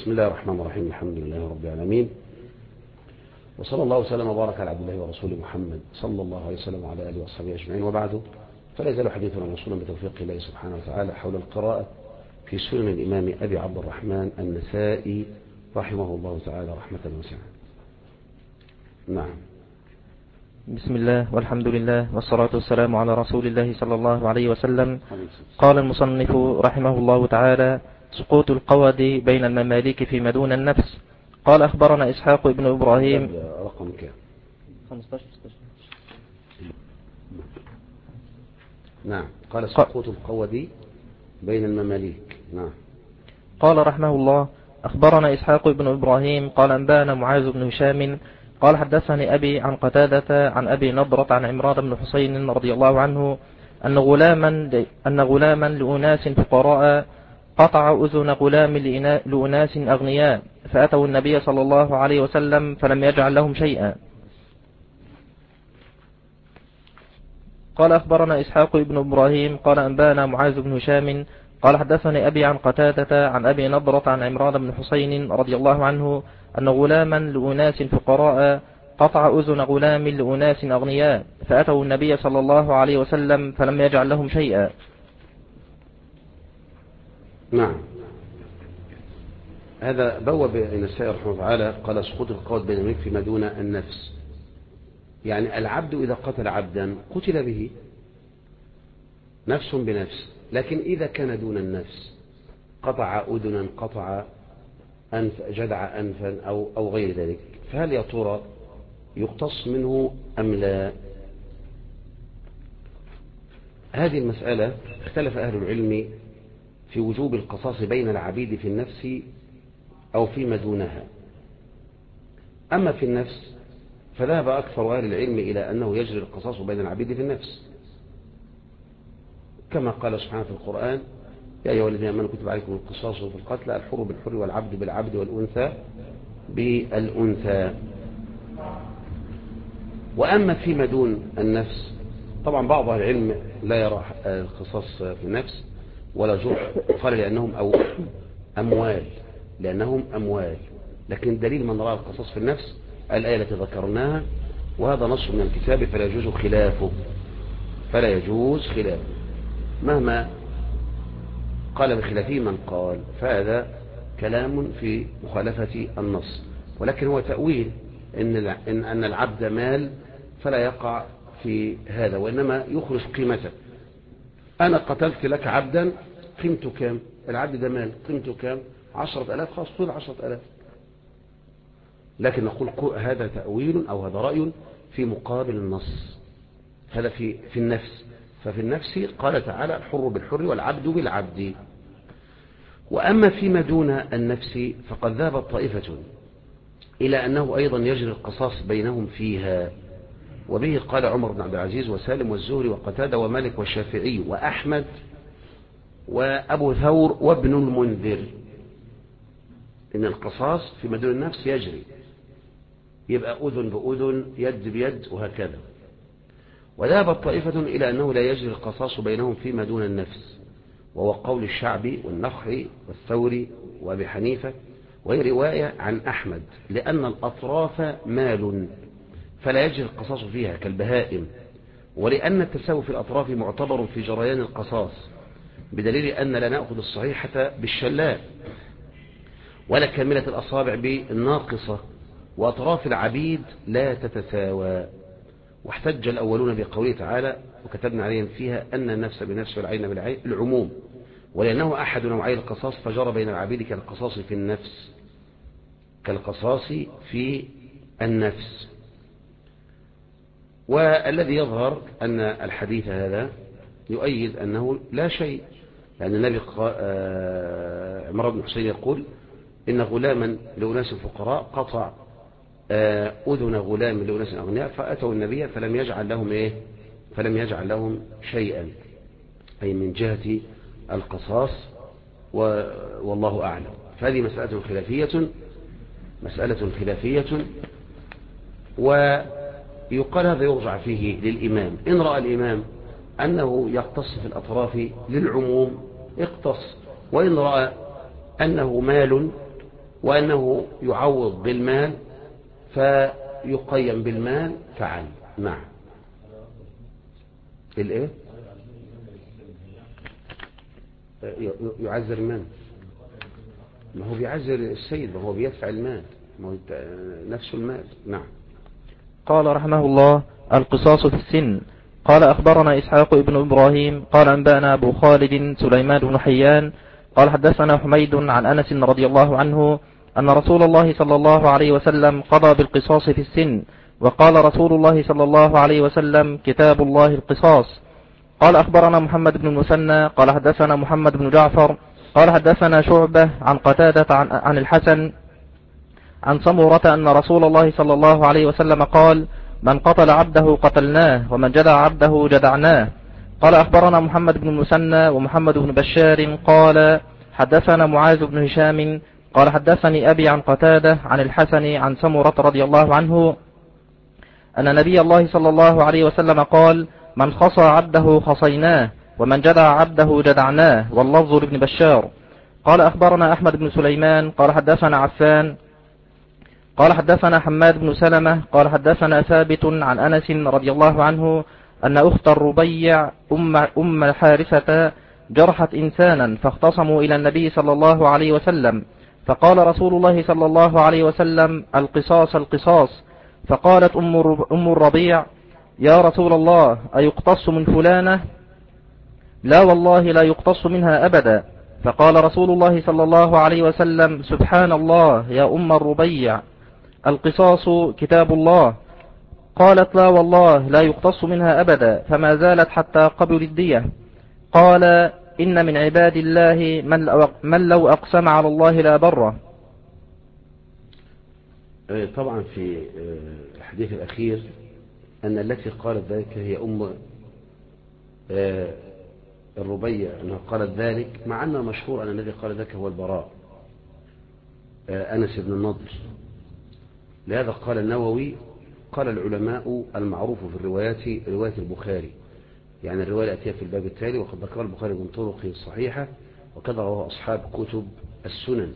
بسم الله الرحمن الرحيم. الحمد لله رب العالمين، وصلى الله وسلم وبارك على عبد الله ورسوله محمد صلى الله عليه وسلم وعلى آله وصحبه أجمعين، وبعد، فلا يزال حديثنا موصولا بتوفيق الله سبحانه وتعالى حول القراءة في سنن الإمام أبي عبد الرحمن النسائي رحمه الله تعالى رحمة واسعة. نعم. بسم الله والحمد لله والصلاة والسلام على رسول الله صلى الله عليه وسلم. قال المصنف رحمه الله تعالى: سقوط القود بين المماليك فيما دون النفس. قال أخبرنا إسحاق ابن إبراهيم. رقم كام؟ 15. نعم. قال سقوط القود بين المماليك. نعم. قال رحمه الله: أخبرنا إسحاق ابن إبراهيم قال أنبانا معاذ بن هشام قال حدثني أبي عن قتادة عن أبي نضرة عن عمران بن حسين رضي الله عنه أن غلاما لأناس فقراء قطع أذن غلام لأناس أغنياء، فأتوا النبي صلى الله عليه وسلم فلم يجعل لهم شيئا. قال أخبرنا إسحاق ابن إبراهيم قال أنبانا معاذ بن هشام قال حدثني أبي عن قتادة عن أبي نضرة عن عمران بن حسين رضي الله عنه أن غلاما لأناس فقراء قطع أذن غلام لأناس أغنياء، فأتوا النبي صلى الله عليه وسلم فلم يجعل لهم شيئا. نعم. هذا بوب النسائي رحمه الله تعالى قال سقوط القود بين الملك فيما دون النفس، يعني العبد إذا قتل عبدا قتل به نفس بنفس، لكن إذا كان دون النفس قطع أذنا، قطع أنف، جدع أنفا أو غير ذلك، فهل يا ترى يقتص منه أم لا؟ هذه المسألة اختلف أهل العلم في وجوب القصاص بين العبيد في النفس أو فيما دونها. أما في النفس فذهب أكثر أهل العلم إلى أنه يجري القصاص بين العبيد في النفس، كما قال سبحانه في القرآن: يا أيها الذين آمنوا كتب عليكم القصاص في القتلى، الحر بالحر والعبد بالعبد والأنثى بالأنثى. وأما فيما دون النفس طبعا بعض أهل العلم لا يرى القصاص في النفس ولا جرح، قال لأنهم أموال، لكن دليل من رأى القصاص في النفس الآية التي ذكرناها، وهذا نص من الكتاب فلا يجوز خلافه مهما قال بخلافه من قال، فهذا كلام في مخالفة النص، ولكن هو تأويل أن العبد مال فلا يقع في هذا، وإنما يخرج قيمته. أنا قتلت لك عبدا، قيمته كام؟ العبد ده مال، قيمته كام؟ 10,000، خلاص طول 10,000، لكن نقول هذا تأويل أو هذا رأي في مقابل النص. هذا في النفس، ففي النفس قال تعالى: الحر بالحر والعبد بالعبد. وأما فيما دون النفس فقد ذهبت طائفة إلى أنه أيضا يجري القصاص بينهم فيها، وبه قال عمر بن عبد العزيز وسالم والزهري وقتادة ومالك والشافعي وأحمد وأبو ثور وابن المنذر، إن القصاص فيما دون النفس يجري، يبقى أذن بأذن، يد بيد، وهكذا. وذهبت طائفة إلى أنه لا يجري القصاص بينهم فيما دون النفس، وهو قول الشعبي والنخعي والثوري وأبي حنيفة، وهي رواية عن أحمد، لأن الأطراف مال فلا يجري القصاص فيها كالبهائم، ولأن التساوي في الأطراف معتبر في جريان القصاص، بدليل أن لا نأخذ الصحيحة بالشلاء ولا كاملة الأصابع بالناقصة، وأطراف العبيد لا تتساوى. واحتج الأولون بقوله تعالى: وكتبنا عليهم فيها أن النفس بالنفس والعين بالعين، العموم، ولأنه أحد نوعي القصاص فجرى بين العبيد كالقصاص في النفس. والذي يظهر أن الحديث هذا يؤيد أنه لا شيء، لأن النبي عمران بن حسين يقول: إن غلاما لأناس فقراء قطع أذن غلام لأناس أغنياء، فأتوا النبي فلم يجعل لهم شيئا، أي من جهة القصاص، والله أعلم. فهذه مسألة خلافية، ويقال هذا يرجع فيه للإمام. إن رأى الإمام أنه يقتص في الأطراف للعموم اقتص، وإن رأى أنه مال وأنه يعوض بالمال فيقيم بالمال فعل. نعم. الايه؟ يعذر من؟ ما هو بيعذر السيد، ما هو بيدفع المال، ما هو نفس المال. نعم. قال رحمه الله: القصاص في السن. قال أخبرنا إسحاق ابن إبراهيم قال أنبأنا أبو خالد سليمان بن حيان قال حدثنا حميد عن أنس رضي الله عنه أن رسول الله صلى الله عليه وسلم قضى بالقصاص في السن، وقال رسول الله صلى الله عليه وسلم: كتاب الله القصاص. قال أخبرنا محمد بن المثنى قال حدثنا محمد بن جعفر قال حدثنا شعبة عن قتادة عن الحسن عن سمرة أن رسول الله صلى الله عليه وسلم قال: من قتل عبده قتلناه، ومن جدع عبده جدعناه. قال أخبرنا محمد بن المثنى ومحمد بن بشار قال حدثنا معاذ بن هشام قال حدثني أبي عن قتادة عن الحسن عن سمرة رضي الله عنه أن نبي الله صلى الله عليه وسلم قال: من خصى عبده خصيناه، ومن جدع عبده جدعناه. واللفظ لابن بشار. قال أخبرنا أحمد بن سليمان قال حدثنا عفان قال حدثنا حماد بن سلمة قال حدثنا ثابت عن أنس رضي الله عنه أن أخت الربيع أم الحارثة جرحت إنسانا فاختصموا إلى النبي صلى الله عليه وسلم، فقال رسول الله صلى الله عليه وسلم: القصاص القصاص. فقالت أم الربيع: يا رسول الله، أيقتص من فلانة؟ لا والله لا يقتص منها أبدا. فقال رسول الله صلى الله عليه وسلم: سبحان الله يا أم الربيع، القصاص كتاب الله. قالت: لا والله لا يقتص منها أبدا. فما زالت حتى قبل الدية. قال: إن من عباد الله من لو أقسم على الله لا بره. طبعا في الحديث الأخير أن التي قالت ذلك هي أم الربيع أنها قالت ذلك، مع أنه مشهور أن الذي قال ذلك هو البراء أنس بن النضر. لهذا قال النووي: قال العلماء المعروف في الروايات رواية البخاري، يعني الرواية التي في الباب التالي، وقد ذكر البخاري من طرقه الصحيحة وكذا رواه أصحاب كتب السنن.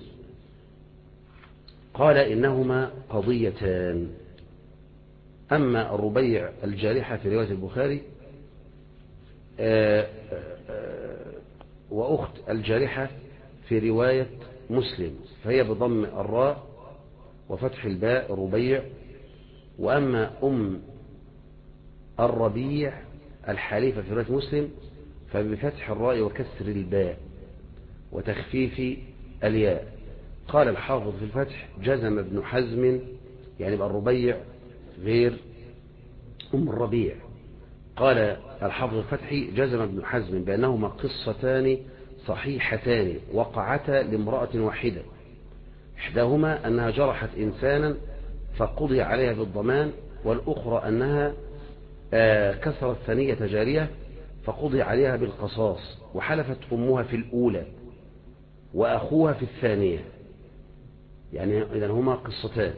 قال: إنهما قضيتان، أما الربيع الجارحة في رواية البخاري وأخت الجارحة في رواية مسلم، فهي بضم الراء وفتح الباء ربيع. وأما أم الربيع الحليفة في رواية مسلم فبفتح الراء وكسر الباء وتخفيف الياء. قال الحافظ في الفتح: جزم ابن حزم، يعني الربيع غير أم الربيع. قال الحافظ الفتح: جزم ابن حزم بأنهما قصتان صحيحتان وقعتا لامرأة واحدة، إحداهما أنها جرحت إنسانا فقضي عليها بالضمان، والأخرى أنها كسرت ثنية جارية فقضي عليها بالقصاص، وحلفت أمها في الأولى وأخوها في الثانية، يعني إذن هما قصتان.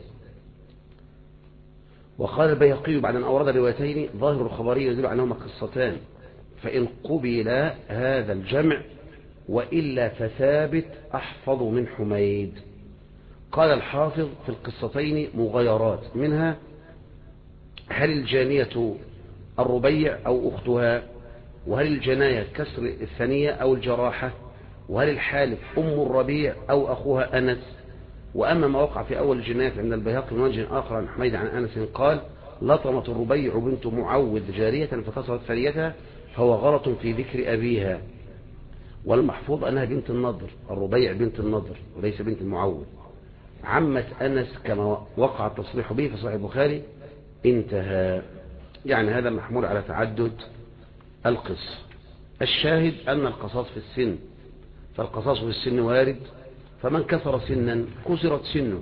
وقال البيهقي بعد أن أورد الروايتين: ظاهر الخبري يدل أنهما قصتان، فإن قبل هذا الجمع وإلا فثابت أحفظ من حميد. قال الحافظ: في القصتين مغايرات، منها هل الجانية الربيع أو أختها، وهل الجناية كسر الثانية أو الجراحة، وهل الحالف أم الربيع أو أخوها أنس. وأما ما وقع في أول الجنايات عند البيهقي من وجه آخر عن حميد عن أنس قال: لطمت الربيع بنت معوذ جارية فكسرت ثنيتها، فهو غلط في ذكر أبيها، والمحفوظ أنها بنت النضر، الربيع بنت النضر وليس بنت المعوذ. عمت أنس كما وقع التصريح به في صحيح البخاري. انتهى. يعني هذا محمول على تعدد القصة. الشاهد أن القصاص في السن، فالقصاص في السن وارد، فمن كسر سنا كسرت سنه،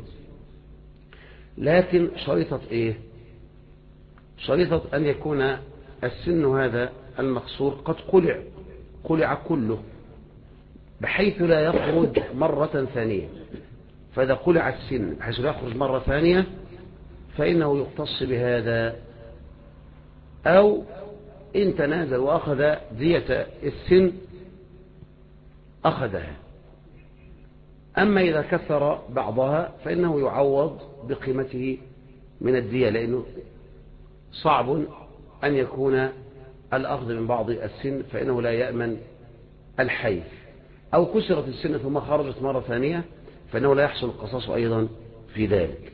لكن شريطة إيه؟ شريطة أن يكون السن هذا المقصور قد قلع كله بحيث لا يخرج مرة ثانية. فإذا قلع السن بحيث لا يخرج مرة ثانية فإنه يقتص بهذا، أو إن تنازل وأخذ دية السن أخذها. أما إذا كثر بعضها فإنه يعوض بقيمته من الدية، لأنه صعب أن يكون الأخذ من بعض السن فإنه لا يأمن الحيف، أو كسرت السن ثم خرجت مرة ثانية فإنه لا يحصل القصاص أيضا في ذلك.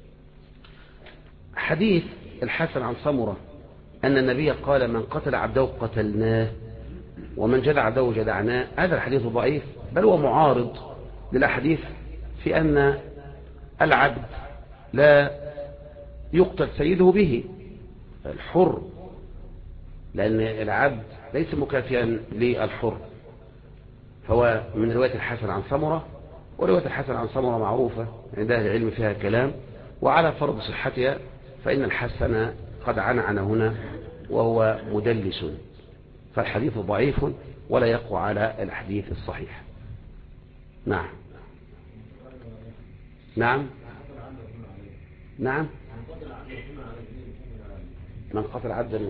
حديث الحسن عن سمرة أن النبي قال من قتل عبده قتلناه ومن جدع عبده جدعناه، هذا الحديث ضعيف، بل هو معارض للأحاديث في أن العبد لا يقتل سيده به الحر، لأن العبد ليس مكافئا للحر. فهو من رواية الحسن عن سمرة، ورواية الحسن عن سمرة معروفة عند أهل العلم فيها كلام، وعلى فرض صحتها فإن الحسن قد عنعن هنا وهو مدلس، فالحديث ضعيف ولا يقوى على الحديث الصحيح. نعم نعم نعم. من قتل عبدا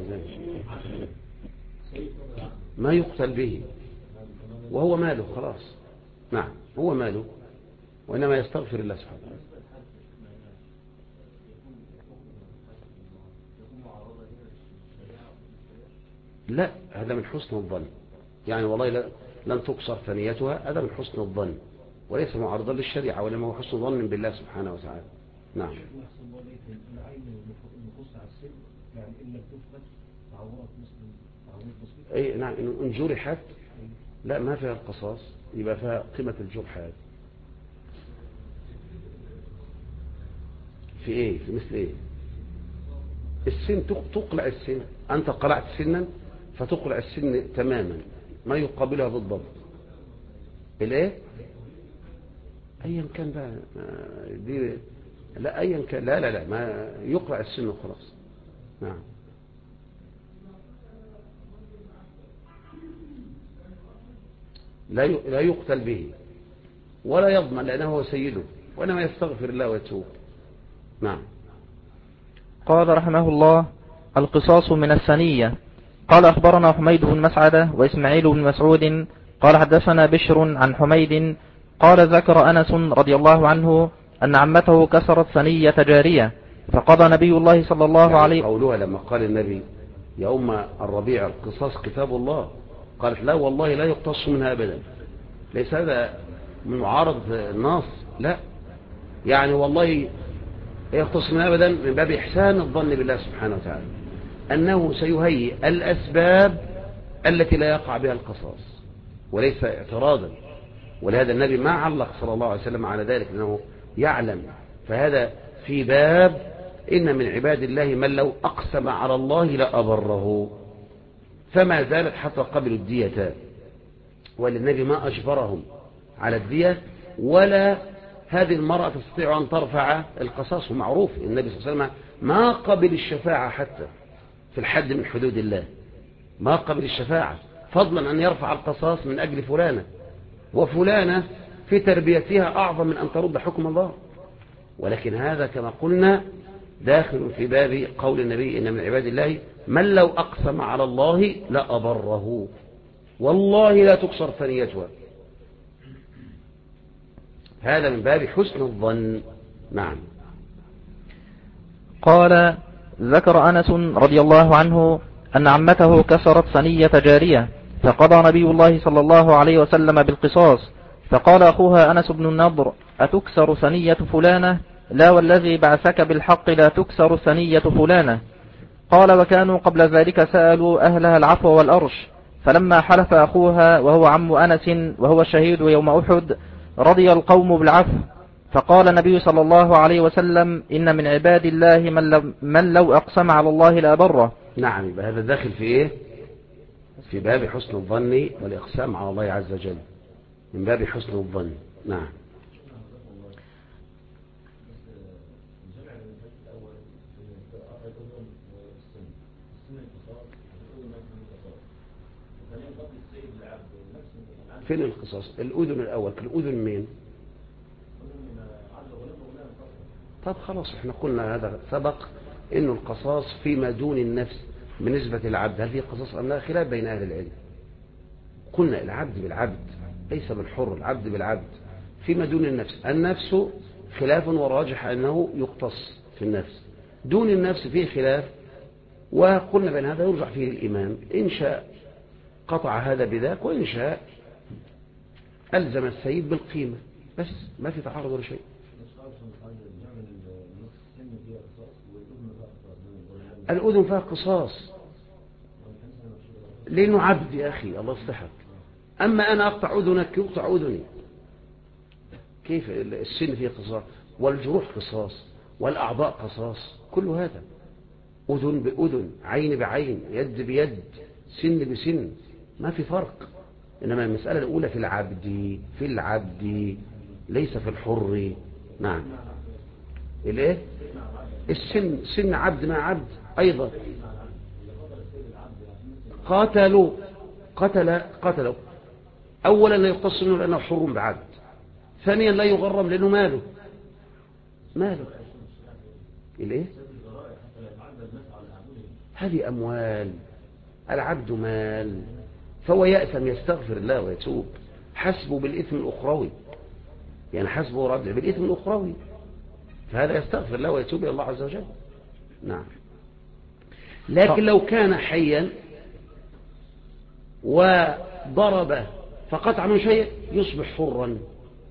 ما يقتل به وهو ماله خلاص. نعم هو ماله، وإنما يستغفر الله سبحانه وتعالى. لا، هذا من حسن الظن، يعني والله لن تكسر ثنيتها، هذا من حسن الظن وليس معارضا للشريعة، وإنما هو حسن ظن بالله سبحانه وتعالى. نعم. أي نعم، إن جرحت لا ما فيها القصاص، يبقى فيها قيمة الجرح. في إيه؟ في مثل إيه؟ السن تقلع السن، أنت قلعت سنا فتقلع السن تماما ما يقابلها بالضبط. الإيه؟ أيا كان بقى دي، لا أيا كان، لا لا لا ما يقلع السن وخلاص. نعم. لا يقتل به ولا يضمن لأنه هو سيده، وإنما يستغفر الله ويتوب. نعم. قال رحمه الله: القصاص من السنية. قال أخبرنا حميد بن مسعدة وإسماعيل بن مسعود قال حدثنا بشر عن حميد قال ذكر أنس رضي الله عنه أن عمته كسرت ثنية جارية فقضى نبي الله صلى الله عليه وسلم. قولها لما قال النبي يا أم الربيع القصاص كتاب الله، قالت لا والله لا يقتص منها أبدا، ليس هذا من معارض النص، لا يعني والله يقتص منها أبدا من باب إحسان الظن بالله سبحانه وتعالى أنه سيهيئ الأسباب التي لا يقع بها القصاص، وليس اعتراضا. ولهذا النبي ما علق صلى الله عليه وسلم على ذلك لأنه يعلم، فهذا في باب إن من عباد الله من لو أقسم على الله لأبره، فما زالت حتى قبلوا الدية، وللنبي ما أجبرهم على الدية، ولا هذه المرأة تستطيع أن ترفع القصاص. ومعروف النبي صلى الله عليه وسلم ما قبل الشفاعة حتى في الحد من حدود الله، ما قبل الشفاعة، فضلا أن يرفع القصاص من أجل فلانة، وفلانة في تربيتها أعظم من أن ترد حكم الله. ولكن هذا كما قلنا داخل في باب قول النبي إن من عباد الله من لو أقسم على الله لأبره، والله لا تكسر ثنيتها، هذا من باب حسن الظن. نعم. قال ذكر أنس رضي الله عنه أن عمته كسرت ثنية جارية فقضى نبي الله صلى الله عليه وسلم بالقصاص، فقال أخوها أنس بن النضر: أتكسر ثنية فلانة؟ لا والذي بعثك بالحق لا تكسر ثنية فلانة. قال وكانوا قبل ذلك سألوا أهلها العفو والأرش، فلما حلف أخوها وهو عم أنس وهو الشهيد يوم أحد رضي القوم بالعفو، فقال النبي صلى الله عليه وسلم: إن من عباد الله من لو أقسم على الله لأبره. نعم، يبقى هذا داخل في إيه؟ في باب حسن الظن والإقسام على الله عز وجل، من باب حسن الظن. نعم. فين القصاص؟ الأذن الأول، الأذن مين؟ طب خلاص احنا قلنا هذا سبق انه القصاص فيما دون النفس بالنسبة للعبد، هل في قصاص أم لا؟ خلاف بين أهل العلم. قلنا العبد بالعبد ليس بالحر، العبد بالعبد، فيما دون النفس. النفس خلاف وراجح أنه يقتص في النفس. دون النفس فيه خلاف، وقلنا بأن هذا يرجع فيه الإمام، إن شاء قطع هذا بذاك، وإن شاء ألزم السيد بالقيمة، بس ما في تعارض ولا شيء. الأذن فيها قصاص لأنه عبد يا أخي، الله يصلحك. أما أنا أقطع أذنك يقطع أذني، كيف؟ السن فيه قصاص، والجروح قصاص، والأعضاء قصاص، كل هذا أذن بأذن، عين بعين، يد بيد، سن بسن، ما في فرق. إنما المسألة الأولى في العبد ليس في الحر. نعم. الإيه؟ السن عبد مع عبد أيضا. قتلوا أولا لا يقتص منه لأنه حر بعبد، ثانيا لا يغرم لأنه ماله الإيه؟ هذه أموال، العبد مال، فهو يأثم يستغفر الله ويتوب، حسبه بالإثم الأخروي، يعني حسبه رد بالإثم الأخروي، فهذا يستغفر الله ويتوب إلى الله عز وجل. نعم. لكن لو كان حيا وضربه فقطع من شيء يصبح حرا،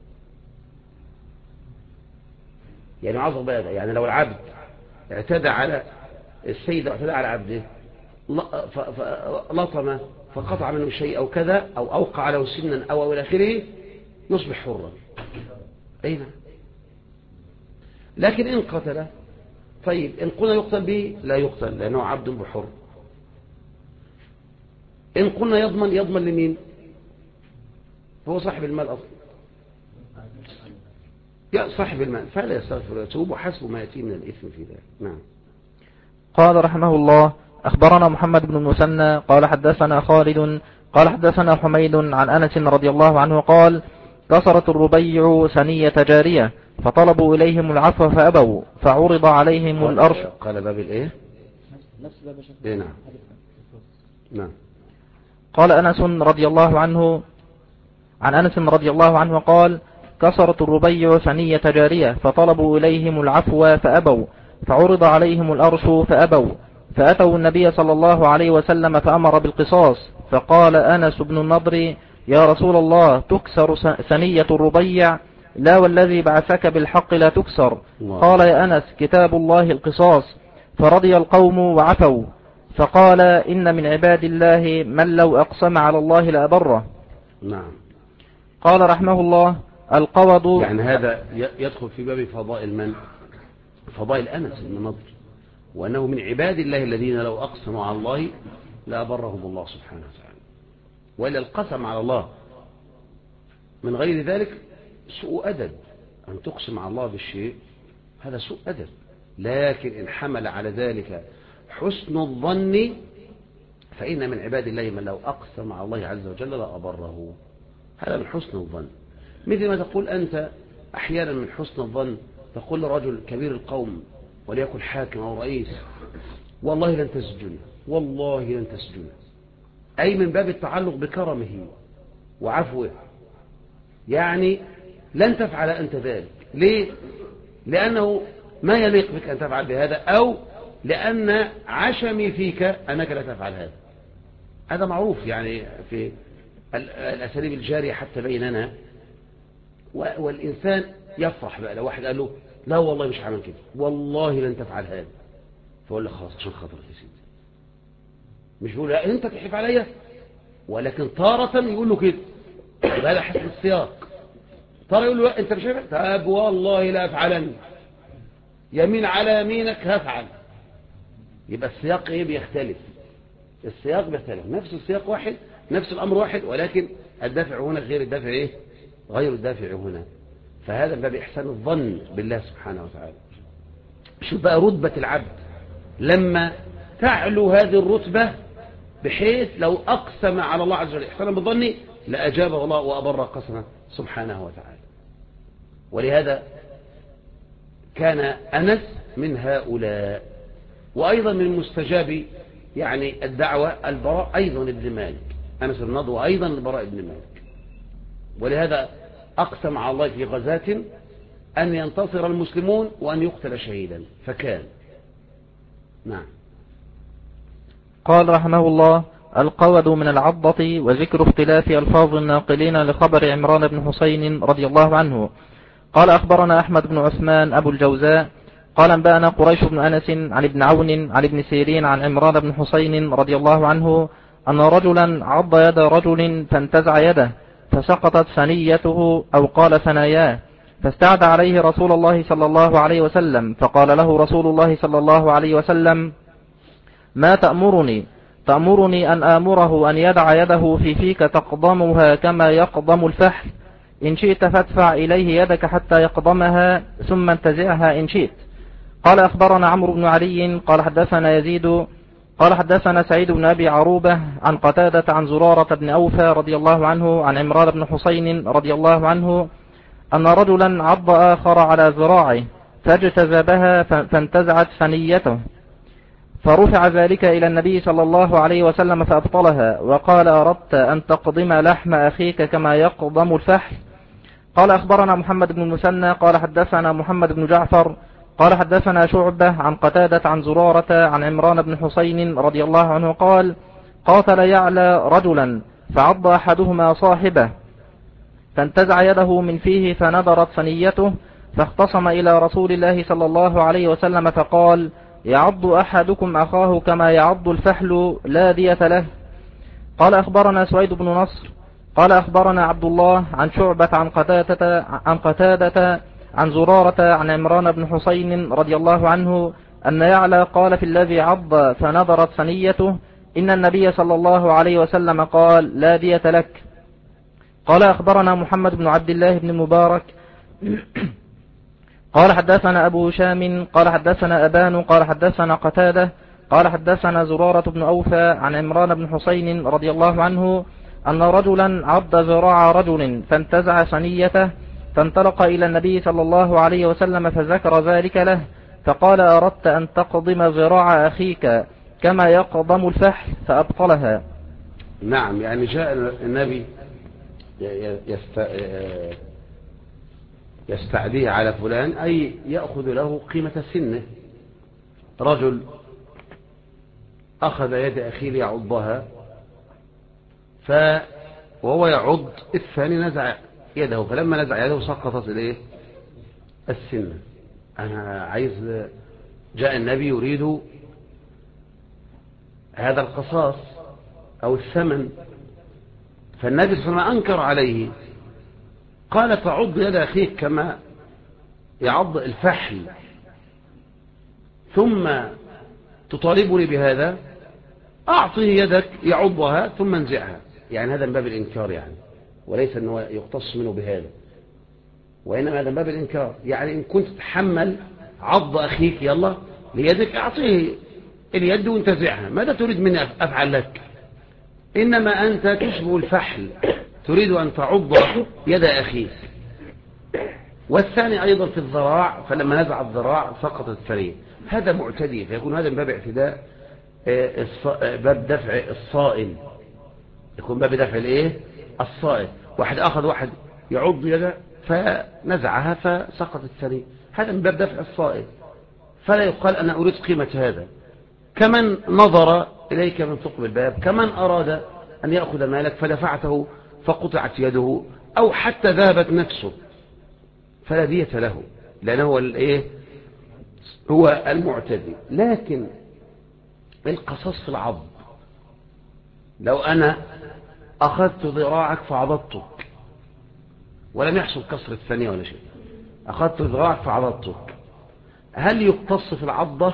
يعني عظم هذا. يعني لو العبد اعتدى على السيد، اعتدى على عبده، لطمه فقطع منه شيء أو كذا، أو أوقع له سنا أو إلى آخره، يصبح حرا. أين؟ لكن إن قتله، طيب إن قلنا يقتل به لا يقتل لأنه عبد بحر. إن قلنا يضمن لمين؟ هو صاحب المال أصلا، يا صاحب المال، فلا يستغفر ويتوب وحسب ما يأتي من الإثم في ذلك. نعم. قال رحمه الله: أخبرنا محمد بن المثنى قال حدثنا خالد قال حدثنا حميد عن أنس رضي الله عنه قال: كسرت الربيع ثنية جارية فطلبوا إليهم العفو فأبوا فعرض عليهم الأرش. قال باب الإيه؟ نعم. نعم. قال أنس رضي الله عنه عن أنس رضي الله عنه قال: كسرت الربيع ثنية جارية فطلبوا إليهم العفو فأبوا فعرض عليهم الأرش فأبوا فأتوا النبي صلى الله عليه وسلم فأمر بالقصاص. فقال أنس بن النضر: يا رسول الله، تكسر ثنية الربيع؟ لا والذي بعثك بالحق لا تكسر. قال: يا أنس، كتاب الله القصاص. فرضي القوم وعفوا. فقال: إن من عباد الله من لو أقسم على الله لأبره. نعم. قال رحمه الله: القوض. يعني هذا يدخل في باب فضائل أنس بن النضر، وأنه من عباد الله الذين لو أقسموا على الله لأبرهم الله سبحانه وتعالى. وإلا القسم على الله من غير ذلك سوء أدب، أن تقسم على الله بالشيء هذا سوء أدب. لكن إن حمل على ذلك حسن الظن فإن من عباد الله من لو أقسم على الله عز وجل لأبره. هذا من حسن الظن. مثل ما تقول أنت أحيانا من حسن الظن، تقول لرجل كبير القوم وليكن حاكم أو رئيس: والله لن تسجن، والله لن تسجن، أي من باب التعلق بكرمه وعفوه، يعني لن تفعل أنت ذلك. ليه؟ لأنه ما يليق بك أن تفعل بهذا، أو لأن عشمي فيك أنك لا تفعل هذا. هذا معروف يعني في الأساليب الجارية حتى بيننا. والإنسان يفرح بقى لو واحد قال له: لا والله مش هعمل كده، والله لن تفعل هذا، فقول له: خلاص عشان خاطرك يا سيدي. مش بيقول لا انت تحلف عليا، ولكن تارة يقول له كده، هذا حسب السياق. تارة يقول له: انت مش هفعل، طب والله لا افعلن، يمين على يمينك هفعل. يبقى السياق ايه؟ بيختلف. السياق بيختلف، نفس السياق واحد، نفس الامر واحد، ولكن الدافع هنا غير الدافع ايه؟ غير الدافع هنا. فهذا باب إحسان الظن بالله سبحانه وتعالى. شوف بقى رتبة العبد لما تعلو هذه الرتبة، بحيث لو أقسم على الله عز وجل إحسانا بالظن لأجابه الله وأبر قسمه سبحانه وتعالى. ولهذا كان أنس من هؤلاء. وأيضا من مستجاب يعني الدعوة البراء أيضا ابن مالك، أنس بن النضر، وأيضا البراء ابن مالك. ولهذا أقسم على الله في غزاة أن ينتصر المسلمون وأن يقتل شهيدا فكان. نعم. قال رحمه الله: القود من العضة، وذكر اختلاف ألفاظ الناقلين لخبر عمران بن حسين رضي الله عنه. قال أخبرنا أحمد بن عثمان أبو الجوزاء قال أنبأنا قريش بن أنس عن ابن عون عن ابن سيرين عن عمران بن حسين رضي الله عنه أن رجلا عض يد رجل فانتزع يده فسقطت ثنيته أو قال ثناياه، فاستعد عليه رسول الله صلى الله عليه وسلم، فقال له رسول الله صلى الله عليه وسلم: ما تأمرني؟ تأمرني أن آمره أن يدع يده في فيك تقضمها كما يقضم الفحل، إن شئت فادفع إليه يدك حتى يقضمها ثم انتزعها إن شئت. قال أخبرنا عمرو بن علي قال حدثنا يزيد قال حدثنا سعيد بن أبي عروبة عن قتادة عن زرارة بن أوفى رضي الله عنه عن عمران بن حسين رضي الله عنه أن رجلا عض آخر على ذراعه فاجتذبها فانتزعت ثنيته، فرفع ذلك إلى النبي صلى الله عليه وسلم فأبطلها، وقال: أردت أن تقضم لحم أخيك كما يقضم الفحل؟ قال أخبرنا محمد بن المثنى قال حدثنا محمد بن جعفر قال حدثنا شعبة عن قتادة عن زرارة عن عمران بن حسين رضي الله عنه قال: قاتل يعلى رجلا فعض أحدهما صاحبه فانتزع يده من فيه فنبرت ثنيته، فاختصم إلى رسول الله صلى الله عليه وسلم فقال: يعض أحدكم أخاه كما يعض الفحل لا دية له. قال أخبرنا سويد بن نصر قال أخبرنا عبد الله عن شعبة عن قتادة عن زرارة عن عمران بن حسين رضي الله عنه أن يعلى قال في الذي عض فنبرت ثنيته: إن النبي صلى الله عليه وسلم قال: لا دية لك. قال أخبرنا محمد بن عبد الله بن المبارك قال حدثنا أبو هشام قال حدثنا أبان قال حدثنا قتادة قال حدثنا زرارة بن أوفى عن عمران بن حسين رضي الله عنه أن رجلا عض ذراع رجل فانتزع ثنيته، فانطلق إلى النبي صلى الله عليه وسلم فذكر ذلك له، فقال: أردت أن تقضم ذراع أخيك كما يقضم الفحل؟ فأبطلها. نعم. يعني جاء النبي يستعديه على فلان، أي يأخذ له قيمة سنه. رجل أخذ يد أخيه ليعضها، وهو يعض الثاني نزع يده، فلما نزع يده سقطت إليه السنة. أنا عايز، جاء النبي يريد هذا القصاص أو الثمن، فالنبي صلى الله عليه وسلم أنكر عليه، قال: تعض يد أخيك كما يعض الفحل ثم تطالبني بهذا؟ أعطه يدك يعضها ثم انزعها. يعني هذا من باب الإنكار، يعني وليس أنه يقتص منه بهذا، وإنما هذا من باب الإنكار. يعني إن كنت تحمل عض أخيك يلا ليدك، أعطيه اليد وانتزعها، ماذا تريد مني أفعل لك؟ إنما أنت تشبه الفحل، تريد أن تعض يد أخيك. والثاني أيضا في الذراع، فلما نزع الذراع سقطت الثنية. هذا معتدي، فيكون هذا من باب اعتداء، باب دفع الصائل، يكون باب دفع الايه الصائل. واحد أخذ واحد يعض يده فنزعها فسقطت الثنية، هذا من باب دفع الصائل، فلا يقال أنا أريد قيمة هذا. كمن نظر إليك من ثقب الباب، كمن أراد أن يأخذ مالك فدفعته فقطعت يده، أو حتى ذهبت نفسه، فلا دية له، لأنه هو الايه هو المعتدي. لكن القصاص في العض، لو أنا أخذت ذراعك فعضضتك ولم يحصل كسر الثانية ولا شيء، أخذت ذراعك فعضضتك، هل يقتص في العضة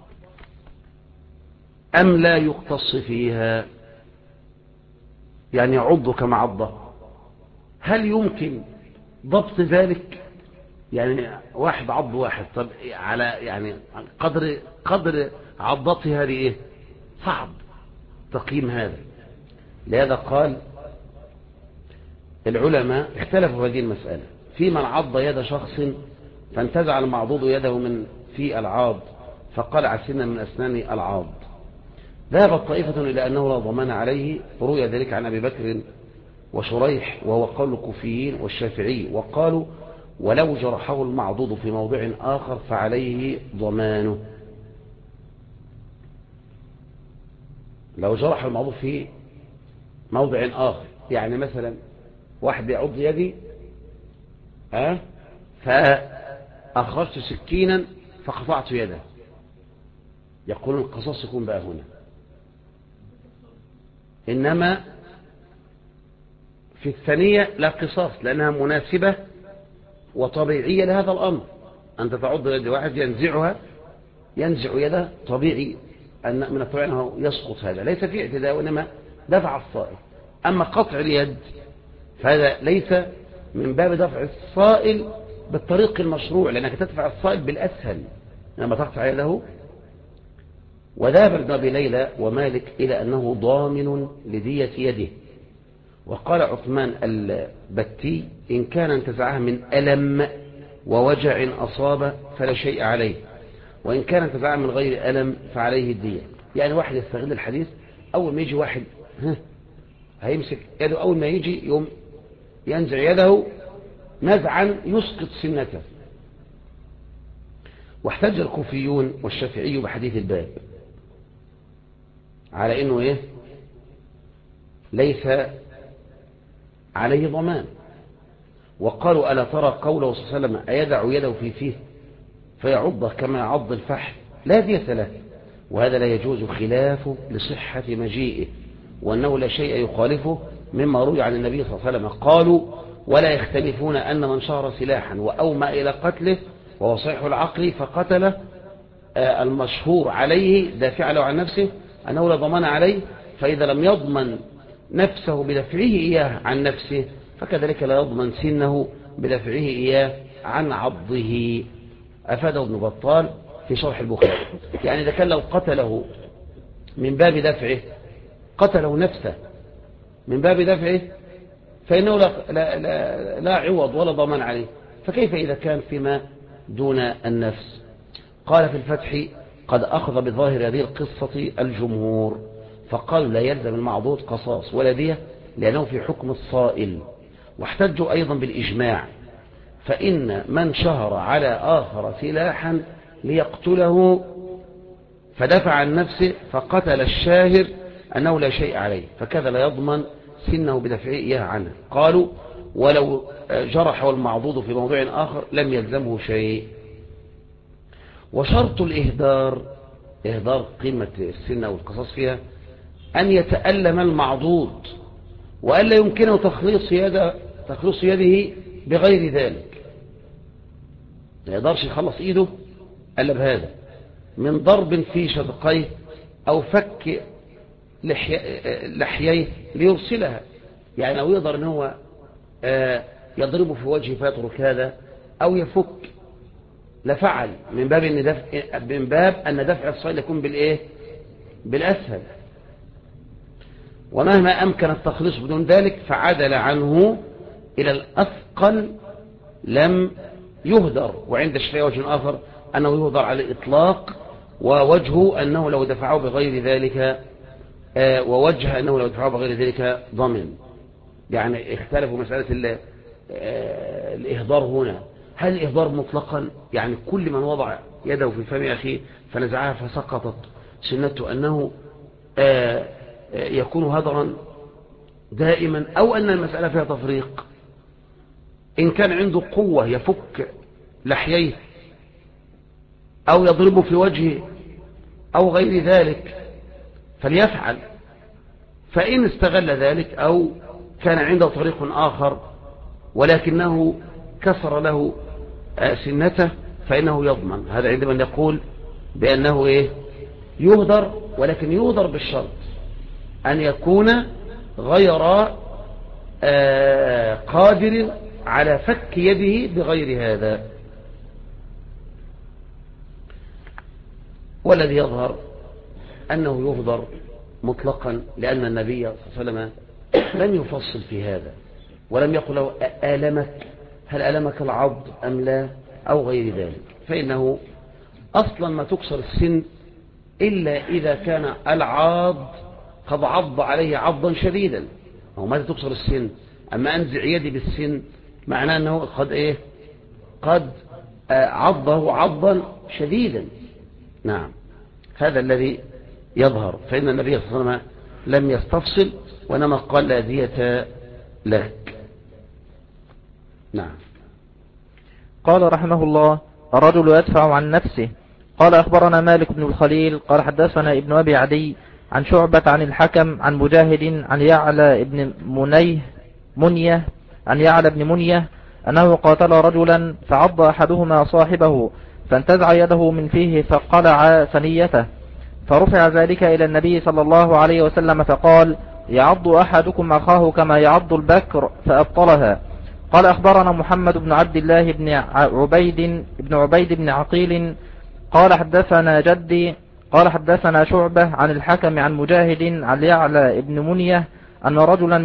أم لا يقتص فيها؟ يعني يعض كما عضه، هل يمكن ضبط ذلك؟ يعني واحد عض واحد، طب على يعني قدر عضته هذه ايه؟ صعب تقييم هذا. لهذا قال العلماء اختلفوا في هذه المسألة، في من عض يد شخص فانتزع المعضوض يده من في العاض فقلع سنا من أسنان العاض. ذهبت طائفة إلى أنه لا ضمان عليه، روي ذلك عن أبي بكر وشريح وهو قول الكوفيين والشافعي، وقالوا ولو جرحه المعضوض في موضع آخر فعليه ضمانه. لو جرح المعضوض في موضع آخر، يعني مثلا واحد بيعض يدي فأخرجت سكينا فقطعت يده، يقولون القصاص يكون بقى هنا. إنما في الثانية لا قصاص، لأنها مناسبة وطبيعية لهذا الأمر. أنت تعض يد واحد ينزع يده طبيعي، أن من الطبيعي أنه يسقط، هذا ليس فيه اعتداء وإنما دفع الصائل. أما قطع اليد فهذا ليس من باب دفع الصائل بالطريق المشروع، لأنك تدفع الصائل بالأسهل لما تقطع يده. وذهب ابن أبي ليلى ومالك إلى أنه ضامن لدية يده. وقال عثمان البتي إن كان انتزعها من ألم ووجع أصاب فلا شيء عليه، وإن كان انتزعها من غير ألم فعليه الدية. يعني واحد يستغل الحديث، أول ما يجي واحد هيمسك يده، أول ما يجي يوم ينزع يده نزعا يسقط سنته. واحتج الكوفيون والشافعي بحديث الباب على إنه ليس عليه ضمان، وقالوا ألا ترى قوله صلى الله عليه وسلم أيدع يده في فيه فيعضه كما يعض الفحل لا دية له، وهذا لا يجوز خلافه لصحة مجيئه، وأنه لا شيء يخالفه مما روي عن النبي صلى الله عليه وسلم. قالوا ولا يختلفون أن من شهر سلاحا وأومى إلى قتله وهو صحيح العقل فقتله، المشهور عليه دافع له عن نفسه أنه لا ضمان عليه، فإذا لم يضمن نفسه بدفعه إياه عن نفسه فكذلك لا يضمن سنه بدفعه إياه عن عضه. أفاده ابن بطال في شرح البخاري. يعني إذا كان لو قتله من باب دفعه، قتله نفسه من باب دفعه، فإنه لا عوض ولا ضمان عليه، فكيف إذا كان فيما دون النفس؟ قال في الفتح قد أخذ بظاهر هذه القصة الجمهور، فقالوا لا يلزم المعضوض قصاص ولا دية لأنه في حكم الصائل. واحتجوا أيضا بالإجماع، فإن من شهر على آخر سلاحا ليقتله فدفع عن نفسه فقتل الشاهر أنه لا شيء عليه، فكذا لا يضمن سنه بدفعه إياه عنه. قالوا ولو جرحه المعضوض في موضع آخر لم يلزمه شيء. وشرط الإهدار، إهدار قيمة السنة والقصاص فيها، أن يتألم المعضوض وألا يمكنه تخليص يده بغير ذلك. ما يقدرش يخلص إيده ألا بهذا، من ضرب في شدقيه أو فك لحييه ليرسلها، يعني لو يقدر أنه يضربه في وجهه فيترك هذا أو يفك لفعل، من باب أن دفع الصيد يكون بالأسهل. ومهما أمكن التخليص بدون ذلك فعدل عنه إلى الأثقل لم يهدر. وعند الشافعي وجه آخر أنه يهدر على الإطلاق، ووجهه أنه لو دفعه بغير ذلك ضمن. يعني اختلفوا مسألة الإهدار هنا، هل الإهدار مطلقا يعني كل من وضع يده في فم أخيه فنزعها فسقطت سنته أنه يكون هدرا دائما، أو أن المسألة فيها تفريق؟ إن كان عنده قوة يفك لحييه أو يضربه في وجهه أو غير ذلك فليفعل، فإن استغل ذلك أو كان عنده طريق آخر ولكنه كسر له سنته فإنه يضمن. هذا عندما نقول بأنه يهدر، ولكن يهدر بالشرط أن يكون غير قادر على فك يده بغير هذا. والذي يظهر أنه يهدر مطلقا، لأن النبي صلى الله عليه وسلم لم يفصل في هذا ولم يقل له هل ألمك العض أم لا أو غير ذلك، فإنه أصلا ما تكسر السن إلا إذا كان العاض قد عض عليه عضا شديدا، هو متى تكسر السن؟ أما أنزع يدي بالسن معناه أنه قد إيه؟ قد عضه عضا شديدا. نعم، هذا الذي يظهر. فإن النبي صلى الله عليه وسلم لم يستفصل، وإنما قال لا دية لك. نعم. قال رحمه الله: الرجل يدفع عن نفسه. قال أخبرنا مالك بن الخليل قال حدثنا ابن أبي عدي عن شعبة عن الحكم عن مجاهد عن يعلى بن منيه عن يعلى بن منيه أنه قاتل رجلا فعض أحدهما صاحبه فانتزع يده من فيه فقلع ثنيته، فرفع ذلك إلى النبي صلى الله عليه وسلم فقال: يعض أحدكم أخاه كما يعض البكر، فأبطلها. قال أخبرنا محمد بن عبد الله بن عبيد بن عقيل قال حدثنا جدي قال حدثنا شعبة عن الحكم عن مجاهد عن يعلى بن منيه أن رجلا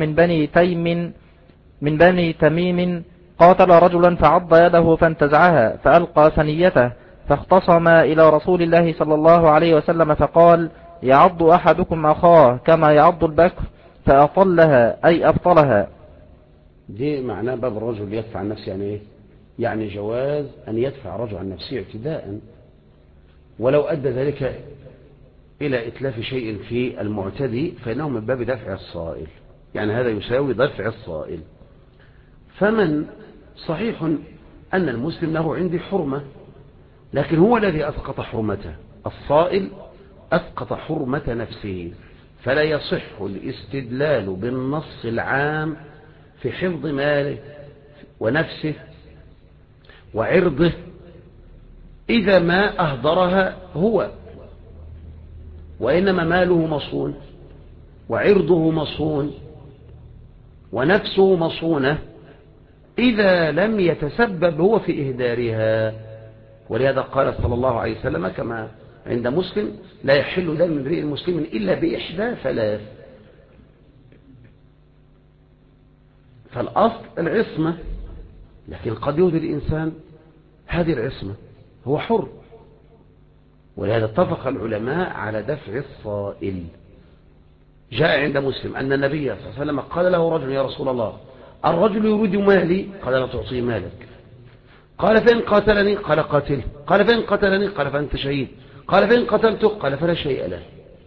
من بني تميم قاتل رجلا فعض يده فانتزعها فألقى ثنيته، فاختصم إلى رسول الله صلى الله عليه وسلم فقال: يعض أحدكم أخاه كما يعض البكر، فأطلها أي أبطلها. دي معناه باب الرجل يدفع عن نفسه. يعني إيه؟ يعني جواز أن يدفع رجل عن نفسه اعتداء، ولو أدى ذلك إلى إتلاف شيء في المعتدي فإنه من باب دفع الصائل، يعني هذا يساوي دفع الصائل. فمن صحيح أن المسلم له عندي حرمة، لكن هو الذي أسقط حرمته، الصائل أسقط حرمة نفسه، فلا يصح الاستدلال بالنص العام في حفظ ماله ونفسه وعرضه إذا ما أهدرها هو، وإنما ماله مصون وعرضه مصون ونفسه مصونة إذا لم يتسبب هو في إهدارها. ولهذا قال صلى الله عليه وسلم كما عند مسلم: لا يحل دم امرئ مسلم إلا بإحدى ثلاث. فالأصل العصمة، لكن قد يهدر الإنسان هذه العصمة، هو حر. ولهذا اتفق العلماء على دفع الصائل. جاء عند مسلم أن النبي صلى الله عليه وسلم قال له رجل: يا رسول الله، الرجل يريد مالي. قال: لا تعطيه مالك. قال: فإن قاتلني؟ قال: قاتله. قال: فإن قتلني؟ قال: فأنت شهيد. قال: فإن قتلته؟ قال: فلا شيء له.